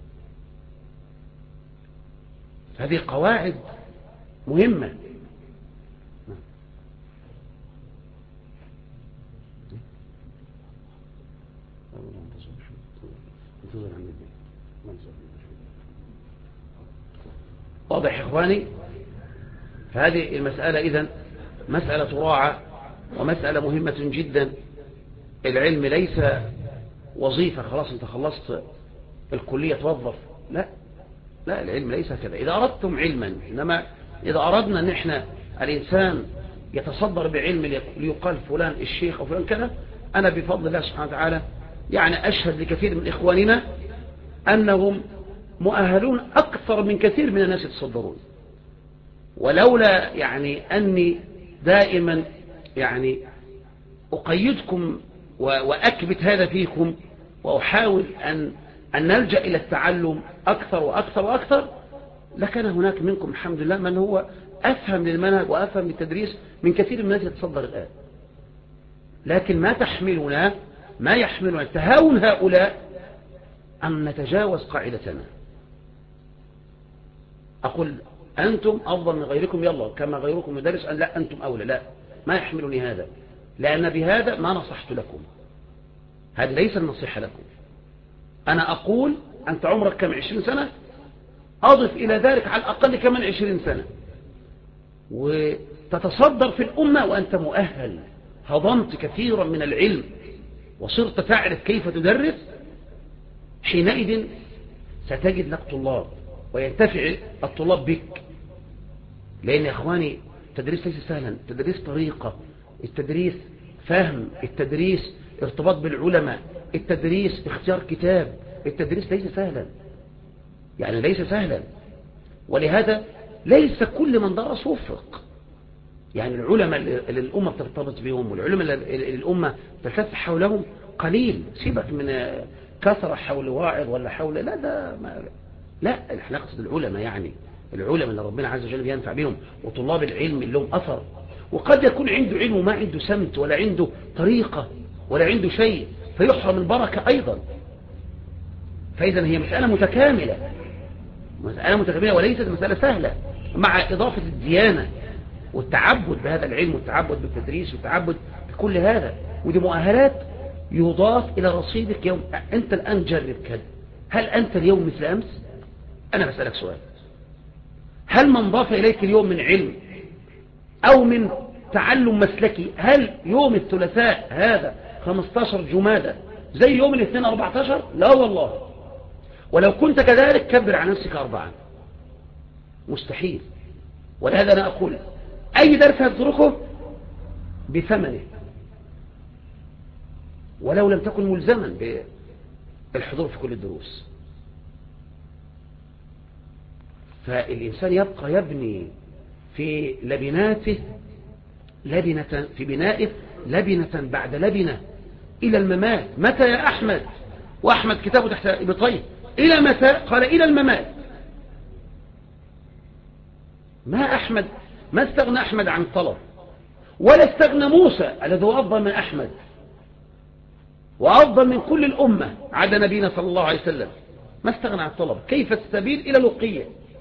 هذه قواعد مهمة. واضح يا إخواني؟ فهذه المسألة إذن مسألة تراعى ومسألة مهمة جدا. العلم ليس وظيفة خلاص انت خلصت الكلية توظف، لا لا، العلم ليس كذا. إذا أردتم علما، إنما إذا أردنا أن احنا الإنسان يتصدر بعلم ليقال فلان الشيخ أو فلان كذا، أنا بفضل الله سبحانه وتعالى يعني أشهد لكثير من إخواننا أنهم مؤهلون أكثر من كثير من الناس يتصدرون. ولولا يعني أني دائما يعني أقيدكم وأكبت هذا فيكم وأحاول أن نلجأ إلى التعلم أكثر وأكثر وأكثر، لكان هناك منكم الحمد لله من هو أفهم للمنهج وأفهم للتدريس من كثير من الناس يتصدر الآن. لكن ما يحملنا تهاون هؤلاء أن نتجاوز قاعدتنا. أقول أنتم أفضل من غيركم، يلا كما غيركم يدرس، أن لا أنتم أولى، لا، ما يحملني هذا، لأن بهذا ما نصحت لكم، هذا ليس النصيحة لكم. أنا أقول أنت عمرك كم 20 سنة، أضف إلى ذلك على الأقل كمان 20 سنة وتتصدر في الأمة وأنت مؤهل، هضمت كثيرا من العلم وصرت تعرف كيف تدرس، حينئذ ستجد لك طلاب وينتفع الطلاب بك. لأن يا أخواني التدريس ليس سهلا، التدريس طريقة، التدريس فهم، التدريس ارتباط بالعلماء، التدريس اختيار كتاب، التدريس ليس سهلا، يعني ليس سهلا. ولهذا ليس كل من درس وفق. يعني العلماء اللي الأمة بترتبط بهم والعلماء اللي الأمة تلتف حولهم قليل. سيبك من كثرة حول واعظ ولا حول، لا ده ما، لا، احنا نقصد العلماء، يعني العلماء اللي ربنا عز وجل ينفع بهم، وطلاب العلم اللي لهم أثر. وقد يكون عنده علم وما عنده سمت ولا عنده طريقة ولا عنده شيء، فيحرم البركة أيضا. فإذا هي مسألة متكاملة، مسألة متكاملة وليست مسألة سهلة، مع إضافة الديانة والتعبد بهذا العلم والتعبد بالتدريس والتعبد بكل هذا. ودي مؤهلات يضاف إلى رصيدك يوم. أنت الآن جرب كده، هل أنت اليوم مثل أمس؟ أنا بسألك سؤال، هل من ضاف إليك اليوم من علم أو من تعلم مسلكي، هل يوم الثلاثاء هذا 15 جمادى زي يوم الاثنين 14؟ لا والله. ولو كنت كذلك كبر عن نفسك 4، مستحيل. ولهذا أنا أقول أي درس هتتركه بثمنه، ولو لم تكن ملزما بالحضور في كل الدروس. فالإنسان يبقى يبني في لبناته لبنة، في بنائه لبنة بعد لبنة إلى الممات. متى يا أحمد؟ وأحمد كتابه تحت إبطيه، إلى متى؟ قال إلى الممات. ما أحمد ما استغنى أحمد عن طلب، ولا استغنى موسى الذي هو أفضل من أحمد وأفضل من كل الأمة عدا نبينا صلى الله عليه وسلم، ما استغنى عن الطلب. كيف السبيل إلى لقية؟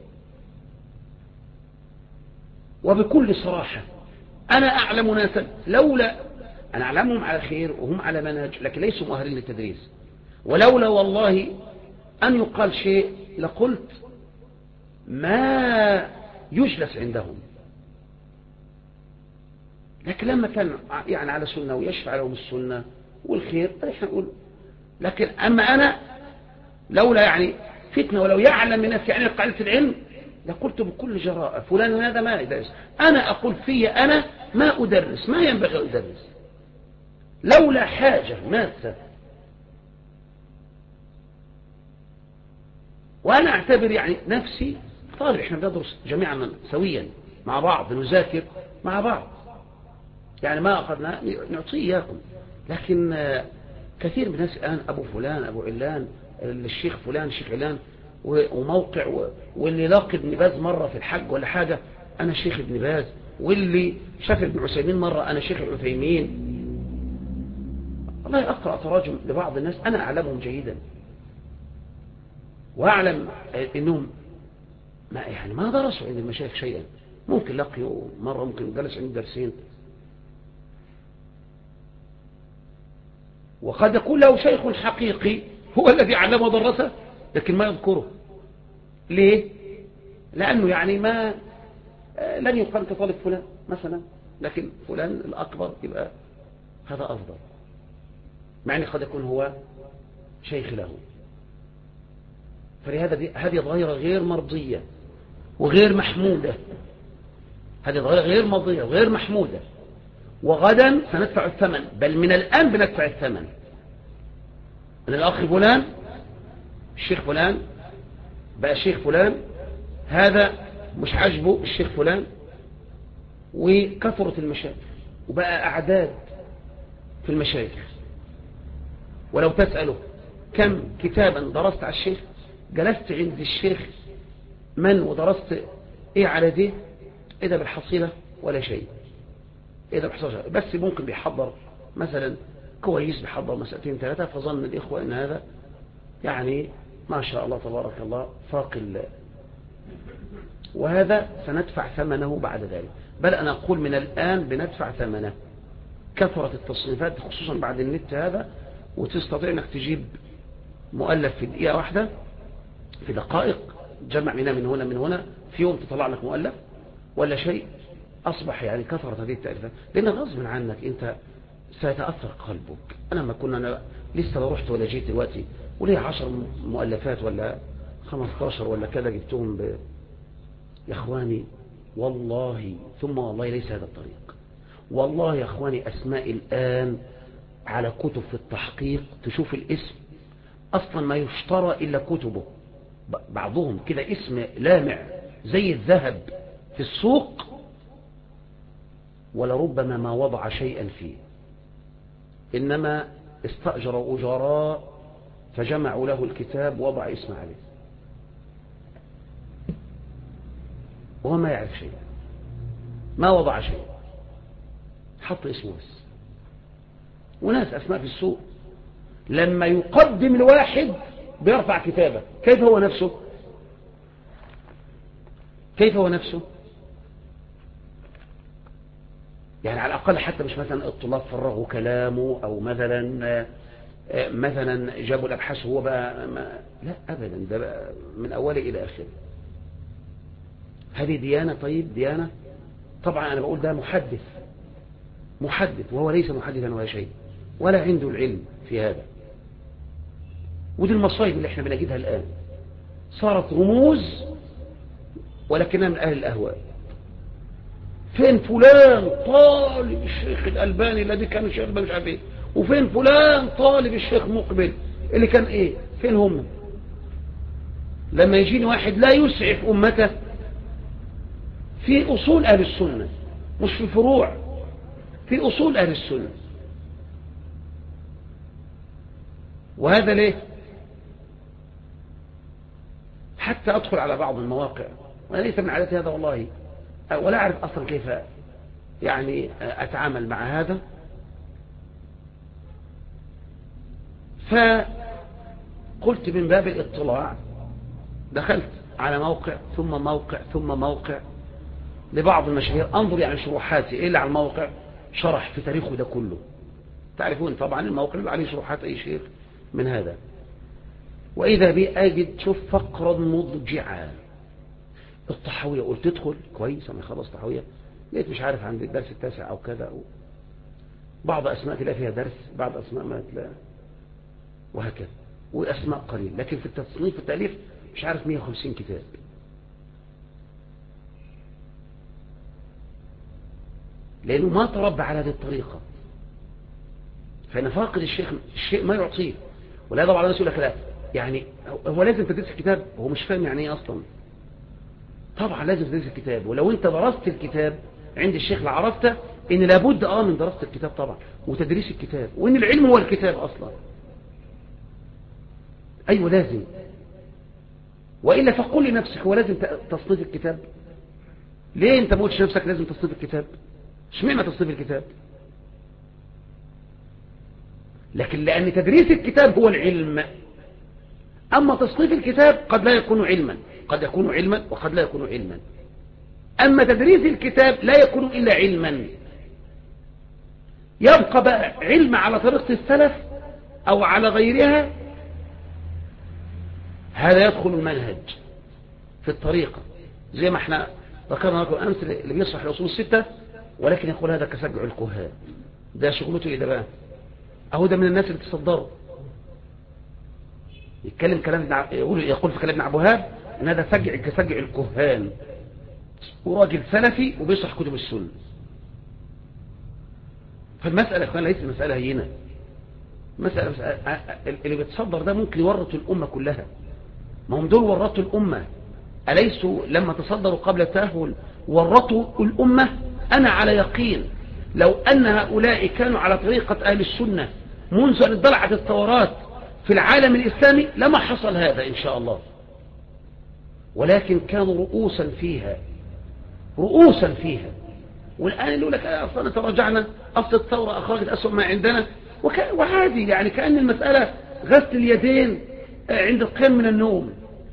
وبكل صراحة أنا أعلم ناسا لولا أنا أعلمهم على خير وهم على منهج، لكن ليسوا مؤهلين للتدريس، ولولا والله أن يقال شيء لقلت ما يجلس عندهم. لكن لما كان يعني على سنة ويشفع لهم السنة والخير احنا نقول. لكن أما أنا لولا يعني فتنة ولو يعلم الناس يعني قاعدة العلم لقلت بكل جراءة فلان هذا ما يدرس. أنا أقول في أنا ما أدرس، ما ينبغي أدرس لولا حاجة ماسة. وأنا أعتبر يعني نفسي طالب، إحنا بندرس جميعا سويا مع بعض، نذاكر مع بعض، يعني ما أخذنا نعطيه إياكم. لكن كثير من الناس الآن أبو فلان أبو علان، الشيخ فلان الشيخ علان وموقع، واللي لاقي ابن باز مرة في الحج ولا حاجة أنا شيخ ابن باز، واللي شاف ابن عثيمين مرة أنا شيخ عثيمين. والله أقرأ تراجم لبعض الناس أنا أعلمهم جيدا وأعلم أنهم ما درسوا عند المشايخ شيئا، ممكن لقيوا مرة، ممكن جلس عند درسين، وقد يكون له شيخ حقيقي هو الذي علمه ودرسه لكن ما يذكره. ليه؟ لأنه يعني ما لن يقال كطالب فلان مثلا، لكن فلان الأكبر يبقى هذا أفضل، مع أنه قد يكون هو شيخ له. فلهذا هذه ظاهرة غير مرضية وغير محمودة، هذه ظاهرة غير مرضية وغير محمودة، وغدا سندفع الثمن، بل من الآن بندفع الثمن. من الأخ فلان الشيخ فلان بقى شيخ فلان، هذا مش عجبه الشيخ فلان، وكثرت المشايخ وبقى أعداد في المشايخ. ولو تسأله كم كتابا درست على الشيخ، جلست عند الشيخ من ودرست ايه على دي، ايه ده بالحصيلة ولا شيء، ايه ده بالحصيلة، بس ممكن بيحضر مثلا كويس، بيحضر مسألتين ثلاثة، فظن الإخوة ان هذا يعني ما شاء الله تبارك الله فاق الله، وهذا سندفع ثمنه بعد ذلك. بل أنا أقول من الآن بندفع ثمنه. كثرت التصنيفات خصوصا بعد النت هذا، وتستطيع أنك تجيب مؤلف في دقيقة واحدة، في دقائق جمع من هنا في يوم تطلع لك مؤلف ولا شيء. أصبح يعني كثرت هذه التأليفات، لأن غصب عنك أنت سيتأثر قلبك. أنا ما كنا أنا لسه لا رحت ولا جيت دلوقتي وليه 10 مؤلفات ولا 15 ولا كذا جبتهم يا أخواني والله ثم والله ليس هذا الطريق. والله يا أخواني أسماء الآن على كتب في التحقيق تشوف الاسم أصلا ما يشترى إلا كتبه، بعضهم كده اسم لامع زي الذهب في السوق، ولربما ما وضع شيئا فيه، إنما استأجر أجراء فجمعوا له الكتاب ووضع اسم عليه وهو ما يعرف شيء، ما وضع شيء، حط اسمه بس. وناس أسماء في السوق لما يقدم الواحد بيرفع كتابه، كيف هو نفسه؟ كيف هو نفسه؟ يعني على الأقل حتى مش مثلا الطلاب فرغوا كلامه أو مثلا جابوا الأبحاث هو بقى لا أبدا، ده بقى من أوله إلى آخره. هذه ديانة؟ طيب ديانة؟ طبعا أنا بقول ده محدث وهو ليس محدثا ولا شيء ولا عنده العلم في هذا. ودي المصايب اللي احنا بنجدها الآن، صارت رموز ولكنها من أهل الأهواء. فين فلان طالب الشيخ الألباني الذي كان الشيخ مش عارف ايه، وفين فلان طالب الشيخ مقبل اللي كان ايه، فين هم؟ لما يجيني واحد لا يسعف أمته في أصول أهل السنة مش في فروع، في أصول أهل السنة. وهذا ليه؟ حتى أدخل على بعض المواقع، وأنا ليس من عادتي هذا والله، ولا أعرف أصلا كيف يعني أتعامل مع هذا. فقلت من باب الاطلاع دخلت على موقع ثم موقع ثم موقع لبعض المشاهير أنظر يعني شروحاتي إيه اللي على الموقع شرح في تاريخه ده كله. تعرفون طبعا الموقع اللي عليه شروحات أي شيخ من هذا، وإذا بي أجد شوف فقرا مضجعا الطحاوية. قلت تدخل كويس أنا خلص طحاوية، لقيت مش عارف عند الدرس التاسع أو كذا بعض أسماء تلاقي فيها درس، بعض أسماء ما تلاقي، وهكذا، وأسماء قليل. لكن في التصنيف والتأليف مش عارف 150 كتاب. لأنه ما تربى على هذه الطريقة، فأنا فاقد الشيء ما يعطيه. ولا بعض الناس يقول لك لا يعني هو لازم تدرس الكتاب، هو مش فاهم يعني ايه أصلا. طبعا لازم تدرس الكتاب، ولو أنت درست الكتاب عند الشيخ لعرفت إن لابد من دراسة الكتاب طبعا وتدريس الكتاب، وإن العلم هو الكتاب أصلا. أيوة لازم، وإلا فقل لنفسك هو لازم تصنيف الكتاب؟ ليه أنت ما قلتش نفسك لازم تصنيف الكتاب؟ اشمعنى تصنيف الكتاب؟ لكن لأن تدريس الكتاب هو العلم، أما تصنيف الكتاب قد لا يكون علما، قد يكون علما وقد لا يكون علما. أما تدريس الكتاب لا يكون إلا علما، يبقى بقى علم على طريقة السلف أو على غيرها، هذا يدخل المنهج في الطريقة زي ما احنا ذكرنا لكم أمس اللي بيصح الأصول الستة، ولكن يقول هذا كسجع الكهان. ده شغلته إيه ده بقى؟ أهو ده من الناس اللي تصدروا يتكلم كلام يقول في كلام ابن عبد الوهاب ان هذا كسجع الكهان، وراجل سلفي وبيشرح كتب السنة. فالمسألة كان ليس مسألة هينة، مسألة اللي بيتصدر ده ممكن يورط الأمة كلها. ما هم دول ورطوا الأمة، أليسوا لما تصدروا قبل التأهل ورطوا الأمة؟ أنا على يقين لو أن هؤلاء كانوا على طريقة أهل السنة منذ أن اندلعت الثورات في العالم الإسلامي لما حصل هذا إن شاء الله، ولكن كانوا رؤوسا فيها، رؤوسا فيها. والآن يقول لك أصلا تراجعنا، أصل الثورة أخرجت أسوأ ما عندنا، وعادي يعني كأن المسألة غسل اليدين عند القيام من النوم،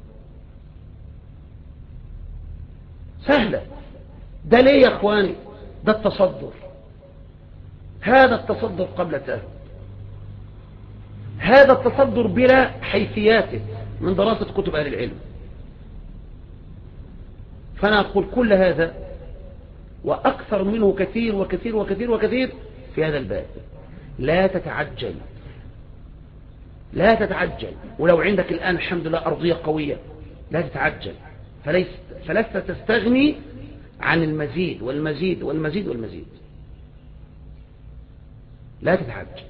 سهلة. ده ليه يا أخواني؟ ده التصدر، هذا التصدر قبل التأهل، هذا التصدر بلا حيثياته من دراسة كتب أهل العلم. فأنا أقول كل هذا وأكثر منه كثير وكثير وكثير وكثير في هذا الباب. لا تتعجل، لا تتعجل، ولو عندك الآن الحمد لله أرضية قوية لا تتعجل، فلست تستغني عن المزيد والمزيد والمزيد والمزيد. لا تتعجل.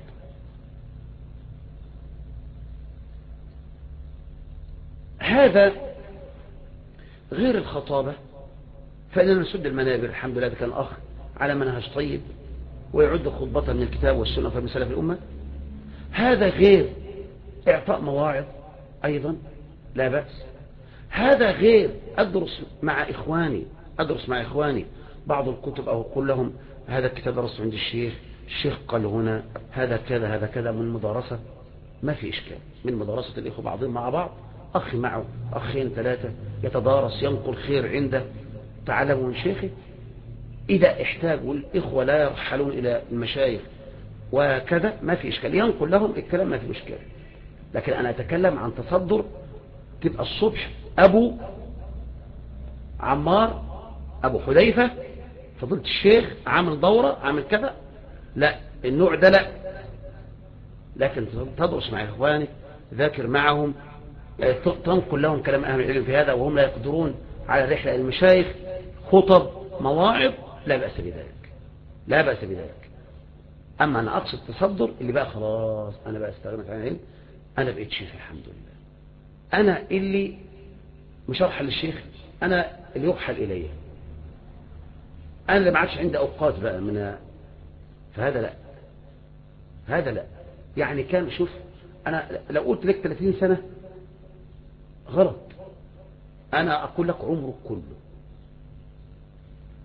هذا غير الخطابة، فإننا نسد المنابر الحمد لله. كان أخ على منهج طيب ويعد خطبة من الكتاب والسنة فمن سلف الأمة. هذا غير إعطاء مواعظ أيضا لا بأس. هذا غير أدرس مع إخواني بعض الكتب، أو أقول لهم هذا الكتاب درسته عند الشيخ قال هنا هذا كذا هذا كذا، من مدارسة ما في إشكال، من مدارسة الإخوة بعضهم مع بعض، أخي معه أخين ثلاثة يتدارس ينقل خير عنده، تعلموا من شيخه. إذا احتاجوا الإخوة لا يرحلون إلى المشايخ وكذا ما في إشكال، ينقل لهم الكلام ما في إشكال. لكن أنا أتكلم عن تصدر تبقى الصبح أبو عمار أبو حذيفة فضلت الشيخ عامل دورة عامل كذا، لا النوع ده لا. لكن تدرس مع إخوانك، ذاكر معهم، تنقل لهم كلام أهل العلم في هذا وهم لا يقدرون على الرحلة المشايخ، خطب مواعظ، لا بأس بذلك، لا بأس بذلك. أما أنا أقصد تصدر اللي بقى خلاص أنا بقى استغنت عن العلم، أنا بقيت شيخ الحمد لله، أنا اللي مش أرحل للشيخ، أنا اللي يرحل إليه، أنا اللي ما عادش عندي أوقات بقى من، فهذا لا، هذا لا. يعني كان شوف أنا لو قلت لك 30 سنة غلط، أنا أقول لك عمرك كله.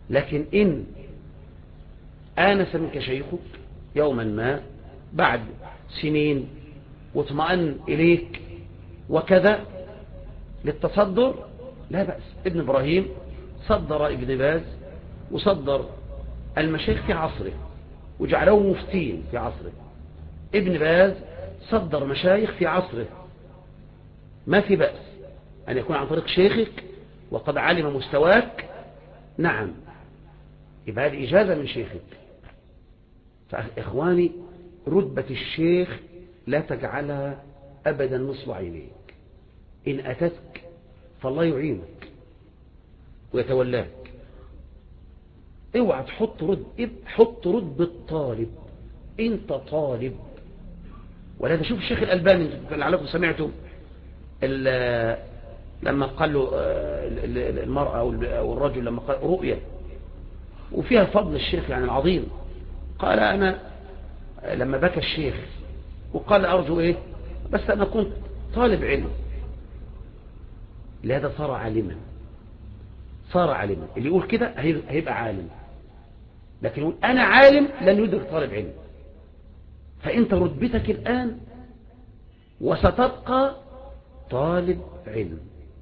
لكن إن آنس منك شيخك يوما ما بعد سنين واطمأن إليك وكذا للتصدر لا بأس. ابن إبراهيم صدر ابن باز وصدر المشايخ في عصره وجعله مفتين في عصره. ابن باز صدر مشايخ في عصره، ما في بأس أن يكون عن طريق شيخك وقد علم مستواك. نعم، يبقى هذه إجازة من شيخك. فإخواني، رتبة الشيخ لا تجعلها أبدا نصب عينيك. إن أتتك فالله يعينك ويتولاك. اوعى حط رتبة طالب. انت طالب. ولا تشوف الشيخ الألباني لعلكم سمعتم لما قال له المرأة أو الرجل لما قال رؤية وفيها فضل الشيخ يعني العظيم، قال أنا لما بكى الشيخ وقال أرجو إيه بس أنا كنت طالب علم. لهذا صار عالما. اللي يقول كده هيبقى عالم، لكن يقول أنا عالم لن يدرك طالب علم. فأنت رتبتك الآن وستبقى طالب علم،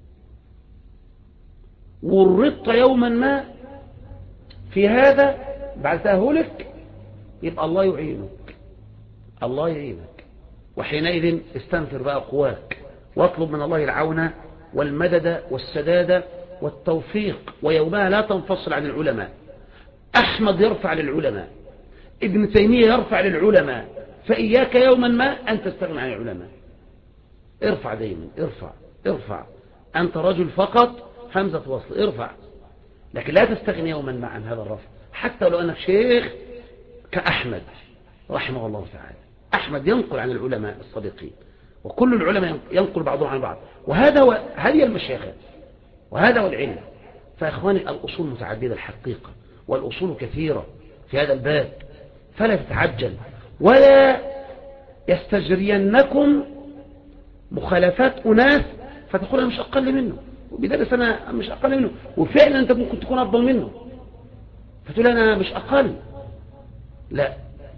ورطت يوما ما في هذا بعد تأهلك يبقى الله يعينك. وحينئذ استنفر بقى قواك واطلب من الله العون والمدد والسداد والتوفيق، ويومها لا تنفصل عن العلماء. أحمد يرفع للعلماء، ابن تيمية يرفع للعلماء، فإياك يوما ما أن تستغنى عن العلماء. ارفع دايما، ارفع. أنت رجل فقط، همزة وصل، ارفع. لكن لا تستغني يوما ما عن هذا الرفع، حتى لو أنك شيخ كأحمد رحمه الله تعالى. أحمد ينقل عن العلماء الصديقين، وكل العلماء ينقل بعضهم عن بعض، هذه المشايخة وهذا هو العلم. فإخواني، الأصول متعددة الحقيقة، والأصول كثيرة في هذا الباب، فلا تتعجل ولا يستجرينكم مخالفات أناس فتقول أنا مش أقل منه، وبدرس أنا مش أقل منه، وفعلا أنت ممكن تكون أفضل منه فتقول أنا مش أقل. لا.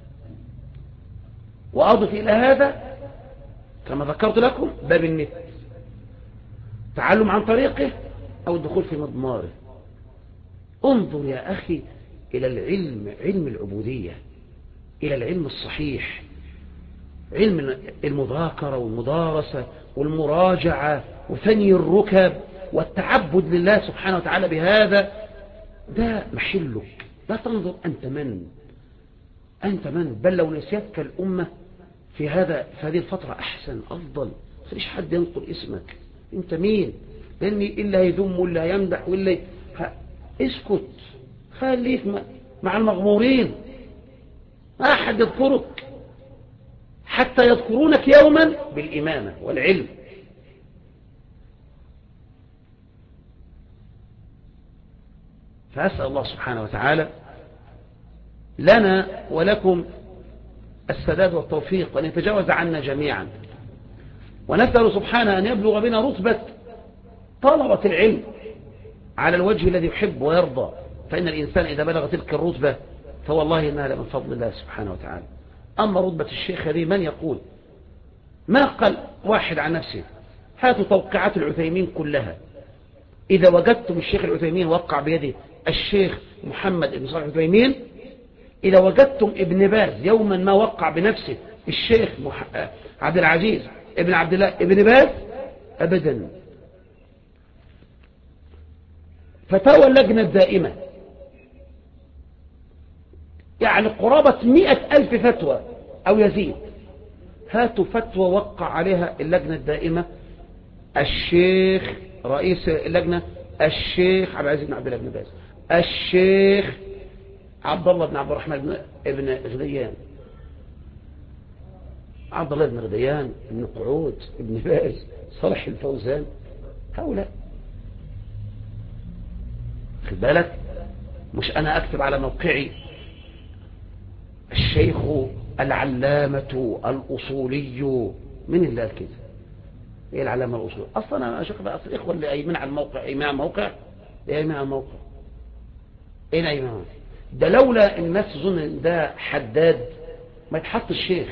وأضف إلى هذا كما ذكرت لكم باب النت، تعلم عن طريقه أو الدخول في مضماره. انظر يا أخي إلى العلم، علم العبودية، إلى العلم الصحيح، علم المذاكرة والمدارسة والمراجعة وثني الركب والتعبد لله سبحانه وتعالى بهذا. ده محلك. لا تنظر أنت من، بل لو نسيتك الأمة في هذه الفترة أحسن أفضل. مفيش حد ينقل اسمك، أنت مين؟ لأني إلا يذم ولا يمدح ولا اسكت، خليك مع المغمورين. ما أحد يذكرك حتى يذكرونك يوما بالإمامة والعلم. فأسأل الله سبحانه وتعالى لنا ولكم السداد والتوفيق، وأن يتجاوز عنا جميعا. ونسأل سبحانه أن يبلغ بنا رتبة طلبة العلم على الوجه الذي يحب ويرضى. فإن الإنسان إذا بلغ تلك الرتبة فوالله إنها لمن فضل الله سبحانه وتعالى. أما رتبة الشيخ هذه من يقول؟ ما قال واحد عن نفسه. هاتوا توقعات العثيمين كلها، إذا وجدتم الشيخ العثيمين وقع بيده الشيخ محمد بن صالح العثيمين، إذا وجدتم ابن باز يوما ما وقع بنفسه الشيخ عبد العزيز ابن عبد الله ابن باز، أبدا. فتاوى اللجنة الدائمة يعني قرابة 100,000 فتوى أو يزيد. هاتوا فتوى وقع عليها اللجنة الدائمة الشيخ رئيس اللجنة الشيخ عبد العزيز بن عبد الله بن باز، الشيخ عبد الله بن عبد الرحمن بن غديان، عبد الله بن غديان بن قعود بن باز، صالح الفوزان، هؤلاء. خد بالك، مش أنا أكتب على موقعي الشيخ العلامة الأصولي. من اللي قال كده؟ ايه العلامة الأصولي؟ أصلا أنا شيخ بقى، أصل الإخوة اللي أيمن على الموقع، أيمن على الموقع، أيمن على الموقع. ايه نعم؟ ده لولا الناس تظن ان ده حداد ما يتحط الشيخ،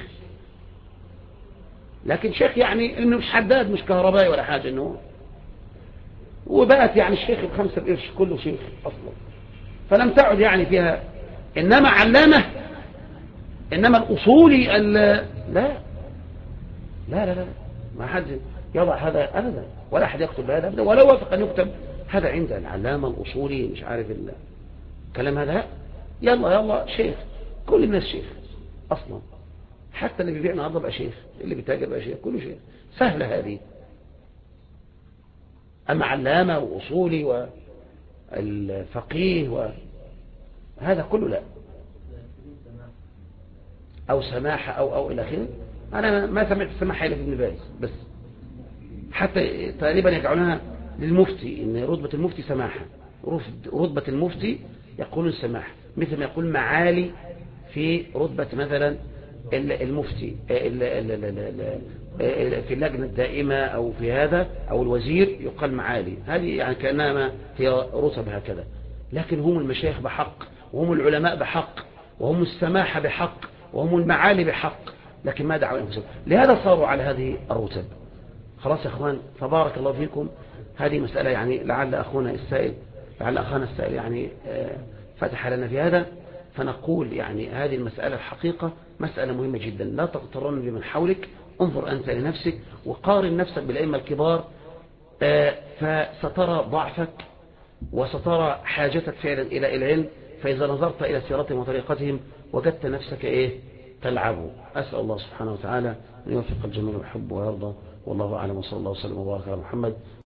لكن شيخ يعني انه مش حداد، مش كهربائي ولا حاجة، انه وبقت يعني الشيخ ب5 قرش كله شيخ اصلا، فلم تعد يعني فيها. انما علامة، انما الاصولي لا لا لا لا، ما حد يضع هذا ابدا، ولا احد يكتب هذا ابدا، ولا وافق ان يكتب هذا عند العلامة الاصولي مش عارف الكلام هذا. يلا يلا شيخ، كل الناس شيخ اصلا، حتى اللي بيبيع النهارده بقى شيخ، اللي بيتاجر بقى شيخ، كله شيخ، سهلة هذه. اما علامة واصولي والفقيه وهذا كله لا، او سماحة او الى اخره. انا ما سمعت السماحة الا في ابن باز بس، حتى تقريبا يجعلونها للمفتي، ان رتبة المفتي سماحة، رتبة المفتي يقولون سماحة، مثل ما يقول معالي في رتبة مثلا المفتي في اللجنة الدائمة او في هذا او الوزير يقال معالي، هذه يعني كأنما هي رتب هكذا. لكن هم المشايخ بحق، وهم العلماء بحق، وهم السماحة بحق، وهم المعالي بحق، لكن ما دعوا انفسهم، لهذا صاروا على هذه الرتب. خلاص يا اخوان، فبارك الله فيكم. هذه مسألة يعني لعل أخانا السائل يعني فتح لنا في هذا، فنقول يعني هذه المسألة الحقيقة مسألة مهمة جدا، لا تغترن بمن حولك، انظر أنت لنفسك وقارن نفسك بالأئمة الكبار، فسترى ضعفك وسترى حاجتك فعلا إلى العلم. فإذا نظرت إلى سيرتهم وطريقتهم وجدت نفسك تلعب. أسأل الله سبحانه وتعالى أن يوفق الجميع ويحب ويرضى، والله أعلم، وصلى الله وسلم وبارك على محمد